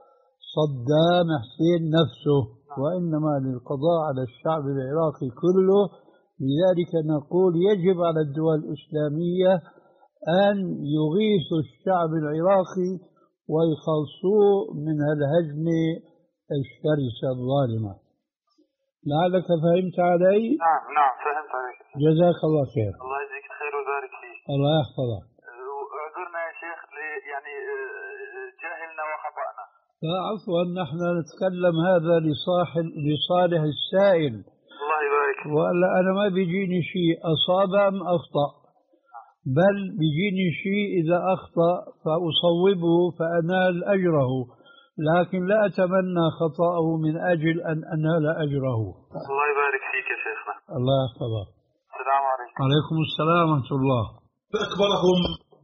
صدام حسين نفسه، وإنما للقضاء على الشعب العراقي كله. لذلك نقول يجب على الدول الإسلامية أن يغيثوا الشعب العراقي ويخلصوه من الهجمة الشرسة الظالمة. لعلك فهمت علي؟ نعم نعم فهمت عليك. جزاك الله خير. الله يجزيك الخير ويبارك فيك. الله يحفظك. اعذرنا يا شيخ يعني جهلنا وخطأنا. لا عفوا، نحن نتكلم هذا لصالح لصالح السائل. الله يبارك. ولا أنا ما بيجيني شيء أصاب أم أخطأ، بل بيجيني شيء إذا أخطأ فأصوبه فأنال أجره، لكن لا أتمنى خطأه من أجل أن أنال أجره. الله يبارك فيك يا شيخنا. الله يحفظك. السلام عليكم. عليكم السلام ورحمة الله. فأكبرهم.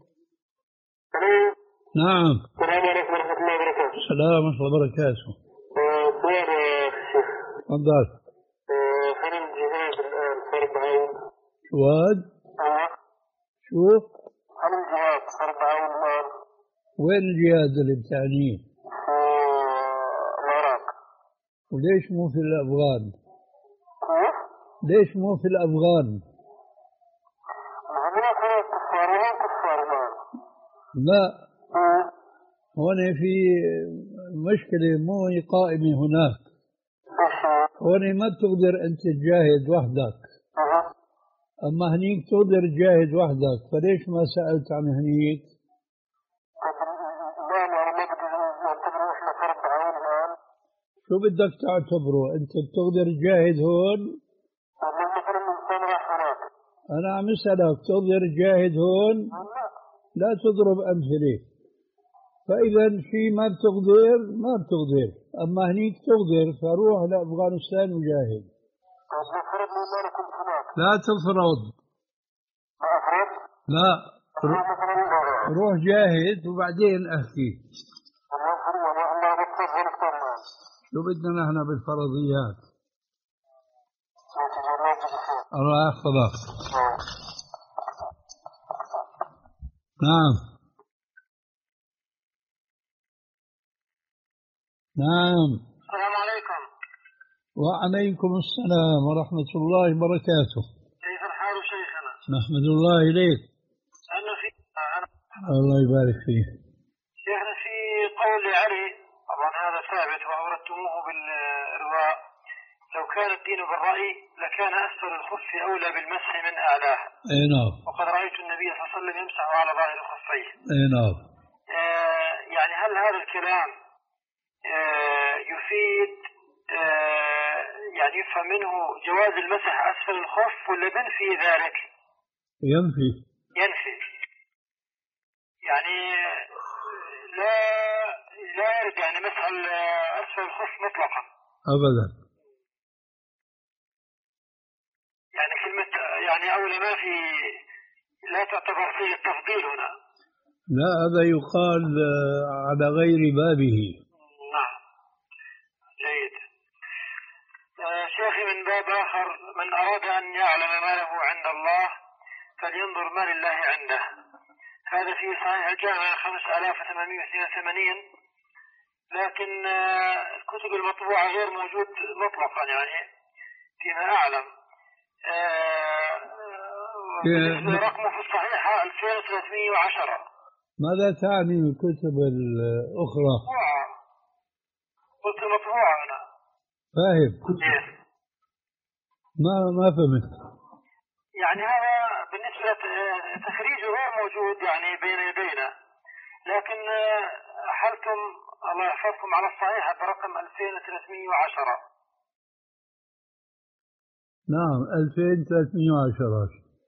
نعم. السلام عليكم ورحمة الله وبركاته. السلام ورحمة الله وبركاته. سؤال يا شيخ. تفضل. هل الجهاد الآن فرض عين؟ جواد؟ أه. شو؟ هل الجهاد فرض عين الآن؟ وين الجهاد اللي بتعنيه؟ في العراق. وليش مو في الأفغان؟ كيف؟ ليش مو في الأفغان؟ هناك كفار وين كفار الآن؟ لا. أه. هون في مشكلة مو قائمة هناك. هون ما بتقدر أنت تجاهد وحدك. أه. أما هنيك تقدر تجاهد وحدك، فليش ما سألت عن هنيك؟ شو بدك تعتبره؟ أنت بتقدر تجاهد هون؟ أنا عم أسألك تقدر تجاهد هون؟ لا تضرب أمثلة. فإذا شيء ما بتقدر ما بتقدر، أما هنيك تقدر، فروح لأفغانستان وجاهد. لا تفرض. لا روح جاهد وبعدين أحكي. شو بدنا نحن بالفرضيات؟ الله يحفظك. نعم نعم. السلام عليكم. وعليكم السلام ورحمة الله وبركاته. كيف الحال شيخنا؟ نحمد الله إليك. الله يبارك فيه. شيخنا في قول علي طبعا هذا ثابت وأوردتموه بالرواء: لو كان الدين بالرأي لكان أسفل الخف أولى بالمسح من أعلاه. اي نعم. وقد رأيت النبي صلى الله عليه وسلم يمسح على ظاهر خفيه. اي نعم. آه يعني هل هذا الكلام آه يفيد آه يعني يفهم منه جواز المسح أسفل الخف ولا بنفي ذلك؟ ينفي. ينفي يعني لا لا يرد يعني مسح أسفل الخف مطلقا أبدا. يعني كلمة يعني أولى ما في لا تعتبر فيه التفضيل هنا. لا هذا يقال على غير بابه. نعم جيد. آه شيخي من باب آخر: من أراد أن يعلم ما له عند الله فلينظر ما لله عنده. هذا في صحيح الجامع خمسة آلاف وثمانمائة واثنين وثمانين، لكن آه الكتب المطبوعة غير موجود مطلقا يعني فيما أعلم. آه رقمه في الصحيحة ألفين وثلاثمائة وعشرة. ماذا تعني الكتب الأخرى؟ قلت مطبوعة أنا فاهم. ما ما فهمت. يعني هذا بالنسبة تخريجه غير موجود يعني بين يدينا، لكن حلتم الله يحفظكم على الصحيحة برقم ألفين وثلاثمائة وعشرة. نعم ألفين وثلاثمائة وعشرة.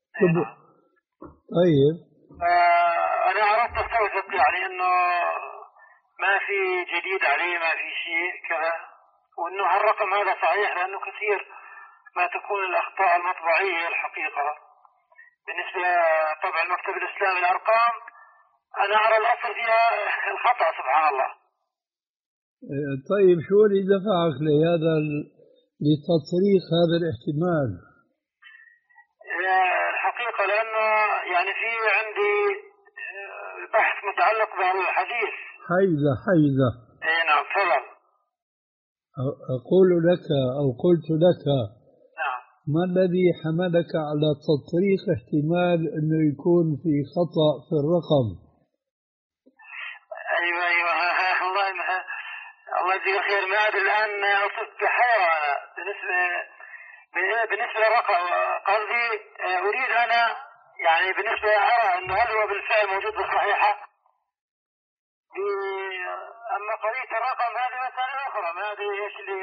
طيب آه أنا عرفت استوثق يعني إنه ما في جديد عليه، ما في شيء كذا، وإنه هالرقم هذا صحيح، لأنه كثير ما تكون الأخطاء المطبعية الحقيقة بالنسبة لطبع المكتب الإسلامي. الأرقام أنا أرى الأصل فيها الخطأ سبحان الله. طيب شو اللي دفعك لهذا لتطريق هذا الاحتمال؟ الحقيقة لأنه يعني في عندي بحث متعلق بالحديث. حيزة حيزة. اي نعم تفضل. أقول لك أو قلت لك نعم ما الذي حملك على تطريق احتمال أنه يكون في خطأ في الرقم؟ أيوة أيوة الله الله يجزيك خير. ما أدري الآن أصبت بحيرة بالنسبة بالنسبة للرقم. قصدي أريد أنا يعني بالنسبة أرى أنه هل هو بالفعل موجود بالصحيحة، أما قضية الرقم هذه مسألة أخرى. ما أدري إيش اللي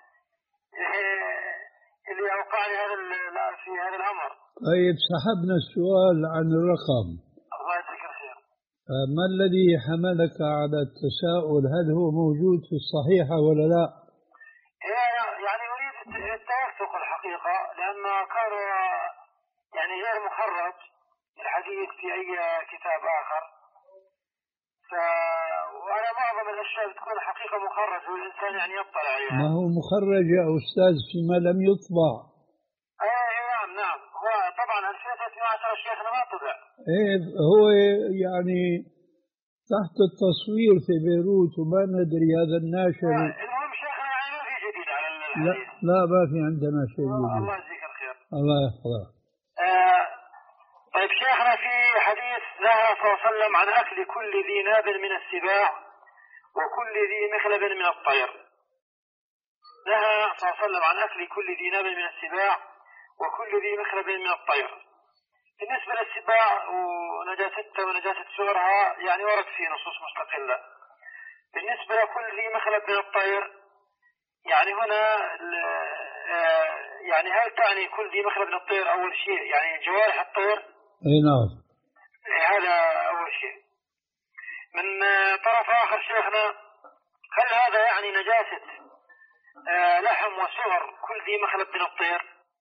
اللي أوقعني هذا في هذا الأمر. طيب سحبنا السؤال عن الرقم. الله يجزيك خير. ما الذي حملك على التساؤل هل هو موجود في الصحيحة ولا لا؟ يعني أريد التوثق الحقيقة، لأنه كان يعني غير مخرج الحديث في أي كتاب آخر. ف... وأنا معظم الأشياء بتكون حقيقة مخرج والإنسان يعني يطلع عليها. ما هو مخرج يا أستاذ فيما لم يطبع. ايه نعم نعم. هو طبعا ألفين وثلاثمائة وعشرة شيخنا ما طبع. ايه هو يعني تحت التصوير في بيروت وما ندري هذا الناشر. المهم شيخنا يعني ما في جديد على الحديث. لا لا ما في عندنا شيء جديد. الله يجزيك الخير. الله يحفظك. آه طيب شيخنا في حديث نهى صلى الله عليه وسلم عن أكل كل ذي ناب من السباع وكل ذي مخلب من الطير. نهى صلى الله عليه وسلم عن أكل كل ذي ناب من السباع وكل ذي مخلب من الطير. بالنسبة للسباع ونجاستها ونجاسة سورها يعني ورد فيه نصوص مستقلة. بالنسبة لكل ذي مخلب من الطير يعني هنا يعني هل تعني كل ذي مخلب من الطير أول شيء يعني جوارح الطير؟ اي نعم. هذا أول شيء. من طرف آخر شيخنا هل هذا يعني نجاسة لحم وسعر كل ذي مخلب من الطير؟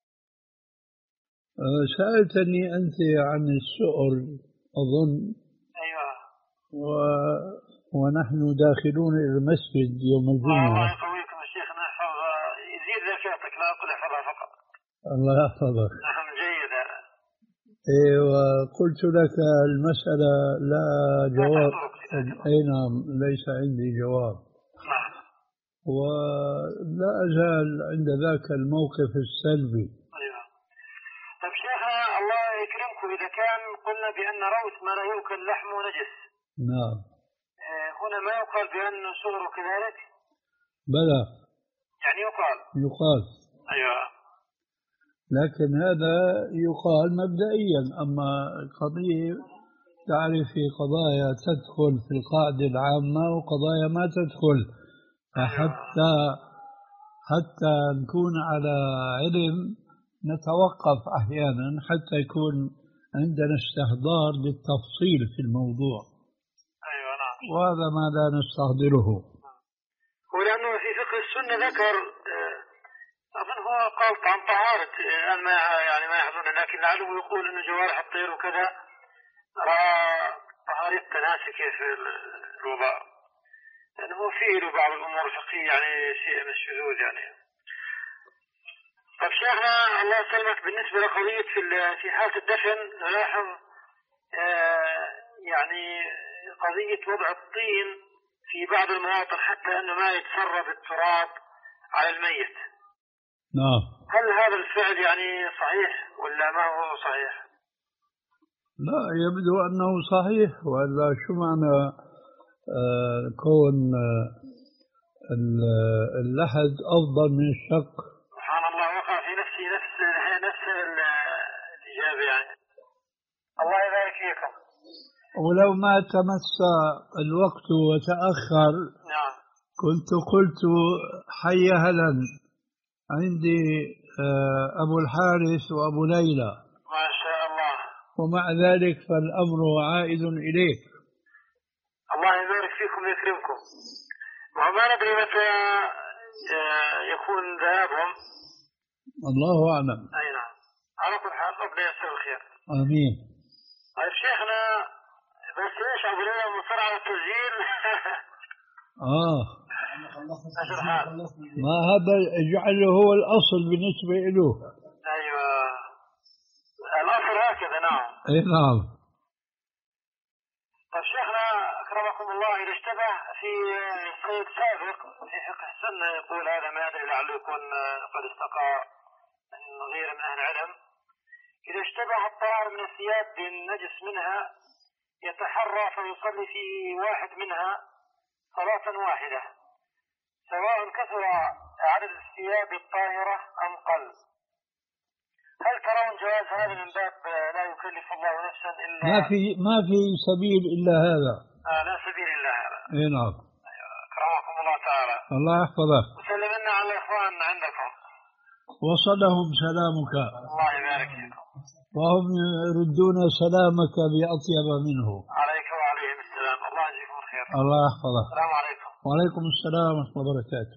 سألتني أنت عن السؤر أظن. أيوة. و... ونحن داخلون إلى المسجد يوم الجمعة. الله يقويكم يا شيخنا، يحفظ يزيد ذاكرتك لا أقول احفظها فقط. الله يحفظك. نعم جيد. إيه وقلت لك المسألة لا جواب. أي نعم ليس عندي جواب. نعم. ولا أزال عند ذاك الموقف السلبي. أيوة. طيب شيخنا الله يكرمكم إذا كان قلنا بأن روث ما لا يؤكل لحمه نجس. نعم. هنا ما يقال بأن صغره كذلك؟ بلى. يعني يقال. يقال. أيوة. لكن هذا يقال مبدئيا، أما القضية تعرف في قضايا تدخل في القاعدة العامة وقضايا ما تدخل، فحتى حتى نكون على علم نتوقف أحيانا حتى يكون عندنا استحضار للتفصيل في الموضوع. أيوة نعم. وهذا ما لا نستحضره. ولأنه في فقه السنة ذكر أظن هو قال عن طهارة ما يعني ما يحضرنا، لكن لعله يقول إنه جوارح الطير وكذا رأى طهارة تناسكه في الوضوء، لأنه هو فيه له بعض الأمور الفقهية يعني شيء من الشذوذ يعني. طيب شيخنا الله يسلمك، بالنسبة لقضية في في حالة الدفن نلاحظ آه يعني قضية وضع الطين في بعض المواطن حتى أنه ما يتسرب التراب على الميت. نعم. هل هذا الفعل يعني صحيح ولا ما هو صحيح؟ لا، يبدو أنه صحيح. ولا شو معنى آه كون آه اللحد أفضل من الشق؟ سبحان الله، وقع في نفسي نفس نفس الإجابة يعني. الله يبارك فيكم. ولو ما تمس الوقت وتأخر نعم كنت قلت حي هلا عندي أبو الحارث وأبو ليلى ما شاء الله، ومع ذلك فالأمر عائد إليك. الله يبارك فيكم ويكرمكم. وما ندري متى يكون ذهابهم، الله أعلم. أي نعم. على كل حال ربنا ييسر الخير. آمين. طيب شيخنا بس ايش أقول لنا مصر على التسجيل؟ آه حال. ما هذا اجعله هو الأصل بالنسبة له. أيوة الأصل هكذا. نعم. أي نعم. طيب شيخنا أكرمكم الله، إذا اشتبه في صيد سابق في فقه السنة يقول هذا ما أدري لعله يكون قد استقى من غير من أهل العلم، إذا اشتبه الطاهر من الثياب بالنجس منها يتحرى فيصلي في واحد منها صلاة واحدة سواء كثر عدد الثياب الطاهرة أم قل. هل ترون جواز هذا من باب لا يكلف الله نفسا إلا ما في ما في سبيل إلا هذا؟ آه لا سبيل إلا هذا. اي نعم. أكرمكم الله تعالى. الله يحفظك. وسلم لنا على الإخوان عندكم. وصلهم سلامك. الله يبارك فيكم. وهم يردون سلامك بأطيب منه. عليك وعليهم السلام. الله يجزيكم الخير. الله يحفظك. السلام عليكم. وعليكم السلام ورحمة الله وبركاته.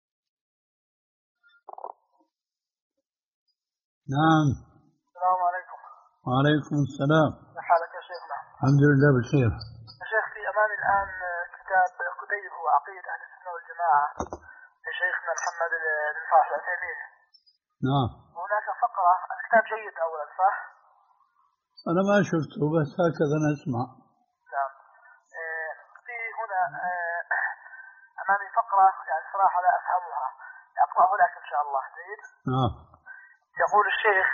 نعم. السلام عليكم. وعليكم السلام. كيف حالك يا شيخنا؟ الحمد لله بخير. يا شيخ في أمامي الآن كتاب كتيب هو عقيدة أهل السنة والجماعة لشيخنا محمد بن صالح العثيمين. نعم. هناك فقرة، الكتاب جيد أولا صح؟ أنا ما شفته بس هكذا نسمع. نعم. في هنا أمامي فقرة يعني صراحة لا أفهمها، أقرأه لك إن شاء الله. جيد؟ نعم. يقول الشيخ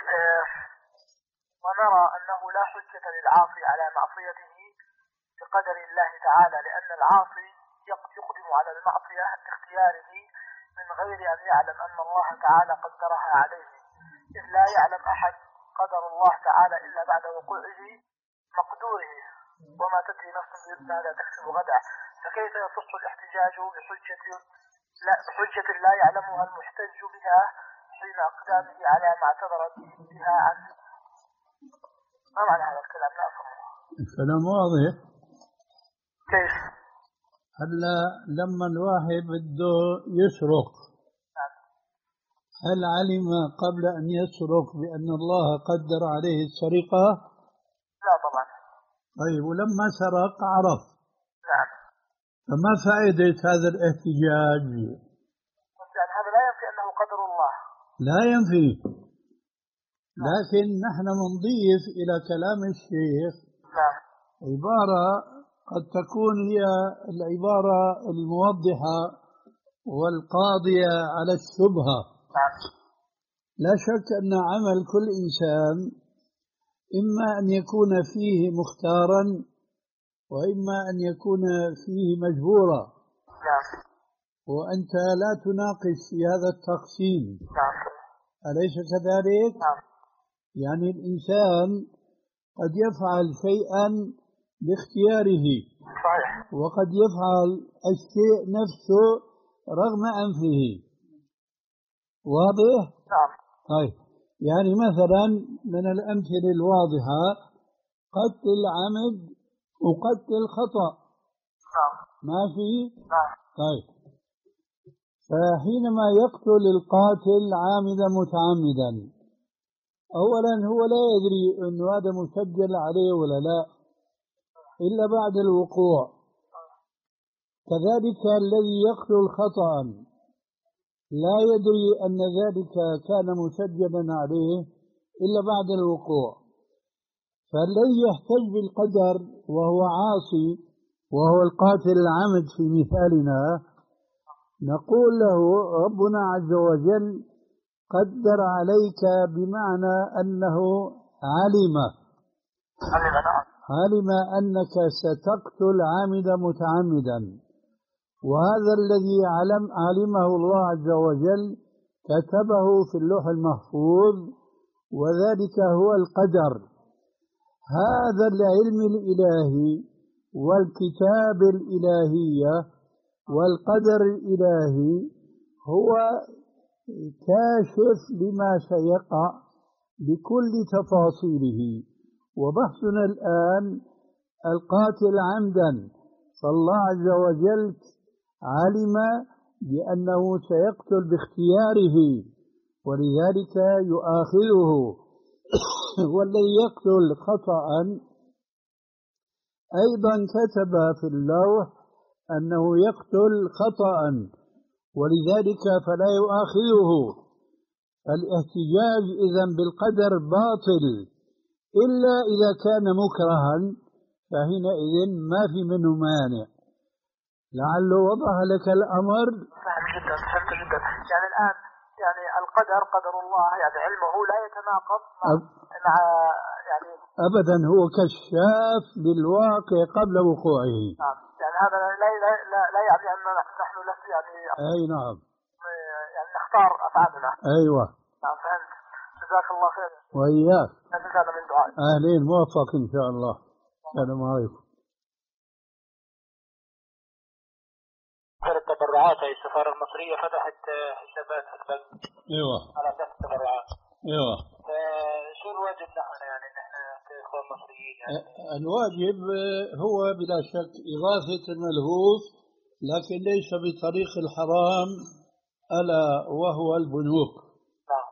ونرى أنه لا حجة للعاصي على معصيته بقدر الله تعالى، لأن العاصي يقدم على المعصية باختياره من غير أن يعلم أن الله تعالى قدرها عليه، إذ لا يعلم أحد قدر الله تعالى إلا بعد وقوعه مقدوره، وما تدري نفس ماذا تكسب غدا، فكيف يصح الاحتجاج بحجة لا, بحجة لا يعلمها المحتج بها حين أقدامه على ما اعتذر بها عنه؟ ما معنى هذا الكلام؟ لا أفهمه. الكلام واضح. كيف؟ هلا لما الواحد بده يسرق هل علم قبل أن يسرق بأن الله قدر عليه السرقة؟ لا طبعا. طيب ولما سرق عرف. نعم. فما فائدة هذا الاحتجاج؟ يعني هذا لا ينفي أنه قدر الله. لا ينفي، لكن نحن نضيف إلى كلام الشيخ نعم. عبارة قد تكون هي العبارة الموضحة والقاضية على الشبهة. نعم. لا شك أن عمل كل إنسان إما أن يكون فيه مختارا وإما أن يكون فيه مجبورا. نعم. وأنت لا تناقش في هذا التقسيم. نعم. أليس كذلك؟ نعم. يعني الإنسان قد يفعل شيئا باختياره. صحيح. وقد يفعل الشيء نفسه رغم أنفه. واضح؟ نعم. طيب، يعني مثلا من الأمثلة الواضحة قتل العمد وقتل الخطأ. نعم. ماشي؟ نعم. طيب، فحينما يقتل القاتل عامدا متعمدا، أولا هو لا يدري أن هذا مسجل عليه ولا لا إلا بعد الوقوع. كذلك الذي يقتل خطأ لا يدري أن ذلك كان مسجلا عليه إلا بعد الوقوع. فالذي يحتج بالقدر وهو عاصي وهو القاتل العمد في مثالنا، نقول له ربنا عز وجل قدر عليك بمعنى أنه علم علم أنك ستقتل عامدا متعمدا، وهذا الذي علم علمه الله عز وجل كتبه في اللوح المحفوظ، وذلك هو القدر. هذا العلم الإلهي والكتاب الإلهية والقدر الإلهي هو كاشف لما سيقع بكل تفاصيله. وبحثنا الآن القاتل عمدا، فالله عز وجل علم بأنه سيقتل باختياره ولذلك يؤاخذه. والذي يقتل خطأ أيضا كتب في اللوح أنه يقتل خطأ ولذلك فلا يؤاخذه. الاحتجاج إذن بالقدر باطل إلا إذا كان مكرها، فحينئذ ما في منه مانع. لعله وضح لك الأمر. فهم جدا، فهمت جدا. يعني الآن يعني القدر قدر الله، يعني علمه لا يتناقض مع, أب... مع يعني أبدا، هو كشاف للواقع قبل وقوعه. نعم. يعني هذا لا لا لا, لا يعني أن نحن لست يعني أي نعم يعني نختار أفعالنا. أيوة نعم فهمت. جزاك الله خير. وإياك. هذا من دعائي. أهلين، موفق إن شاء الله. السلام عليكم. التبرعات، هي السفارة المصرية فتحت حسابات في البنك. ايوه. على اساس التبرعات. ايوه. شو الواجب نحن يعني نحن كإخوان مصريين يعني؟ الواجب هو بلا شك إغاثة الملهوف، لكن ليس بطريق الحرام ألا وهو البنوك. نعم.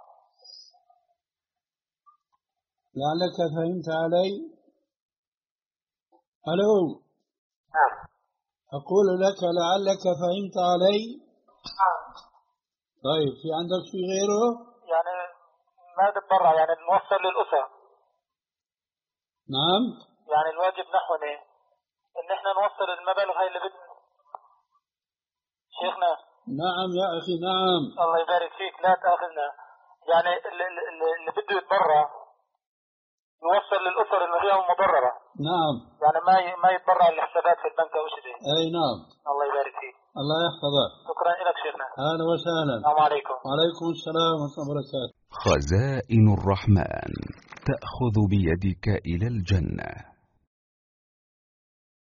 لعلك فهمت علي؟ ألو. نعم. أقول لك لعلك فهمت علي؟ نعم. طيب، في عندك شيء غيره؟ يعني ما نتبرع، يعني نوصل للأسر. نعم. يعني الواجب نحن إن إحنا نوصل المبالغ هاي اللي بدنا. شيخنا. نعم يا أخي، نعم. الله يبارك فيك، لا تأخذنا. يعني اللي, اللي بده يتبرع يوصل للأسر اللي هي مضررة. نعم. يعني ما ما يتبرع للحسابات في البنك أو شيء. أي نعم. الله يبارك فيك. الله يحفظك. شكرا لك شيخنا. أهلا وسهلا. السلام عليكم. وعليكم السلام ورحمة الله وبركاته. خزائن الرحمن تأخذ بيدك إلى الجنة.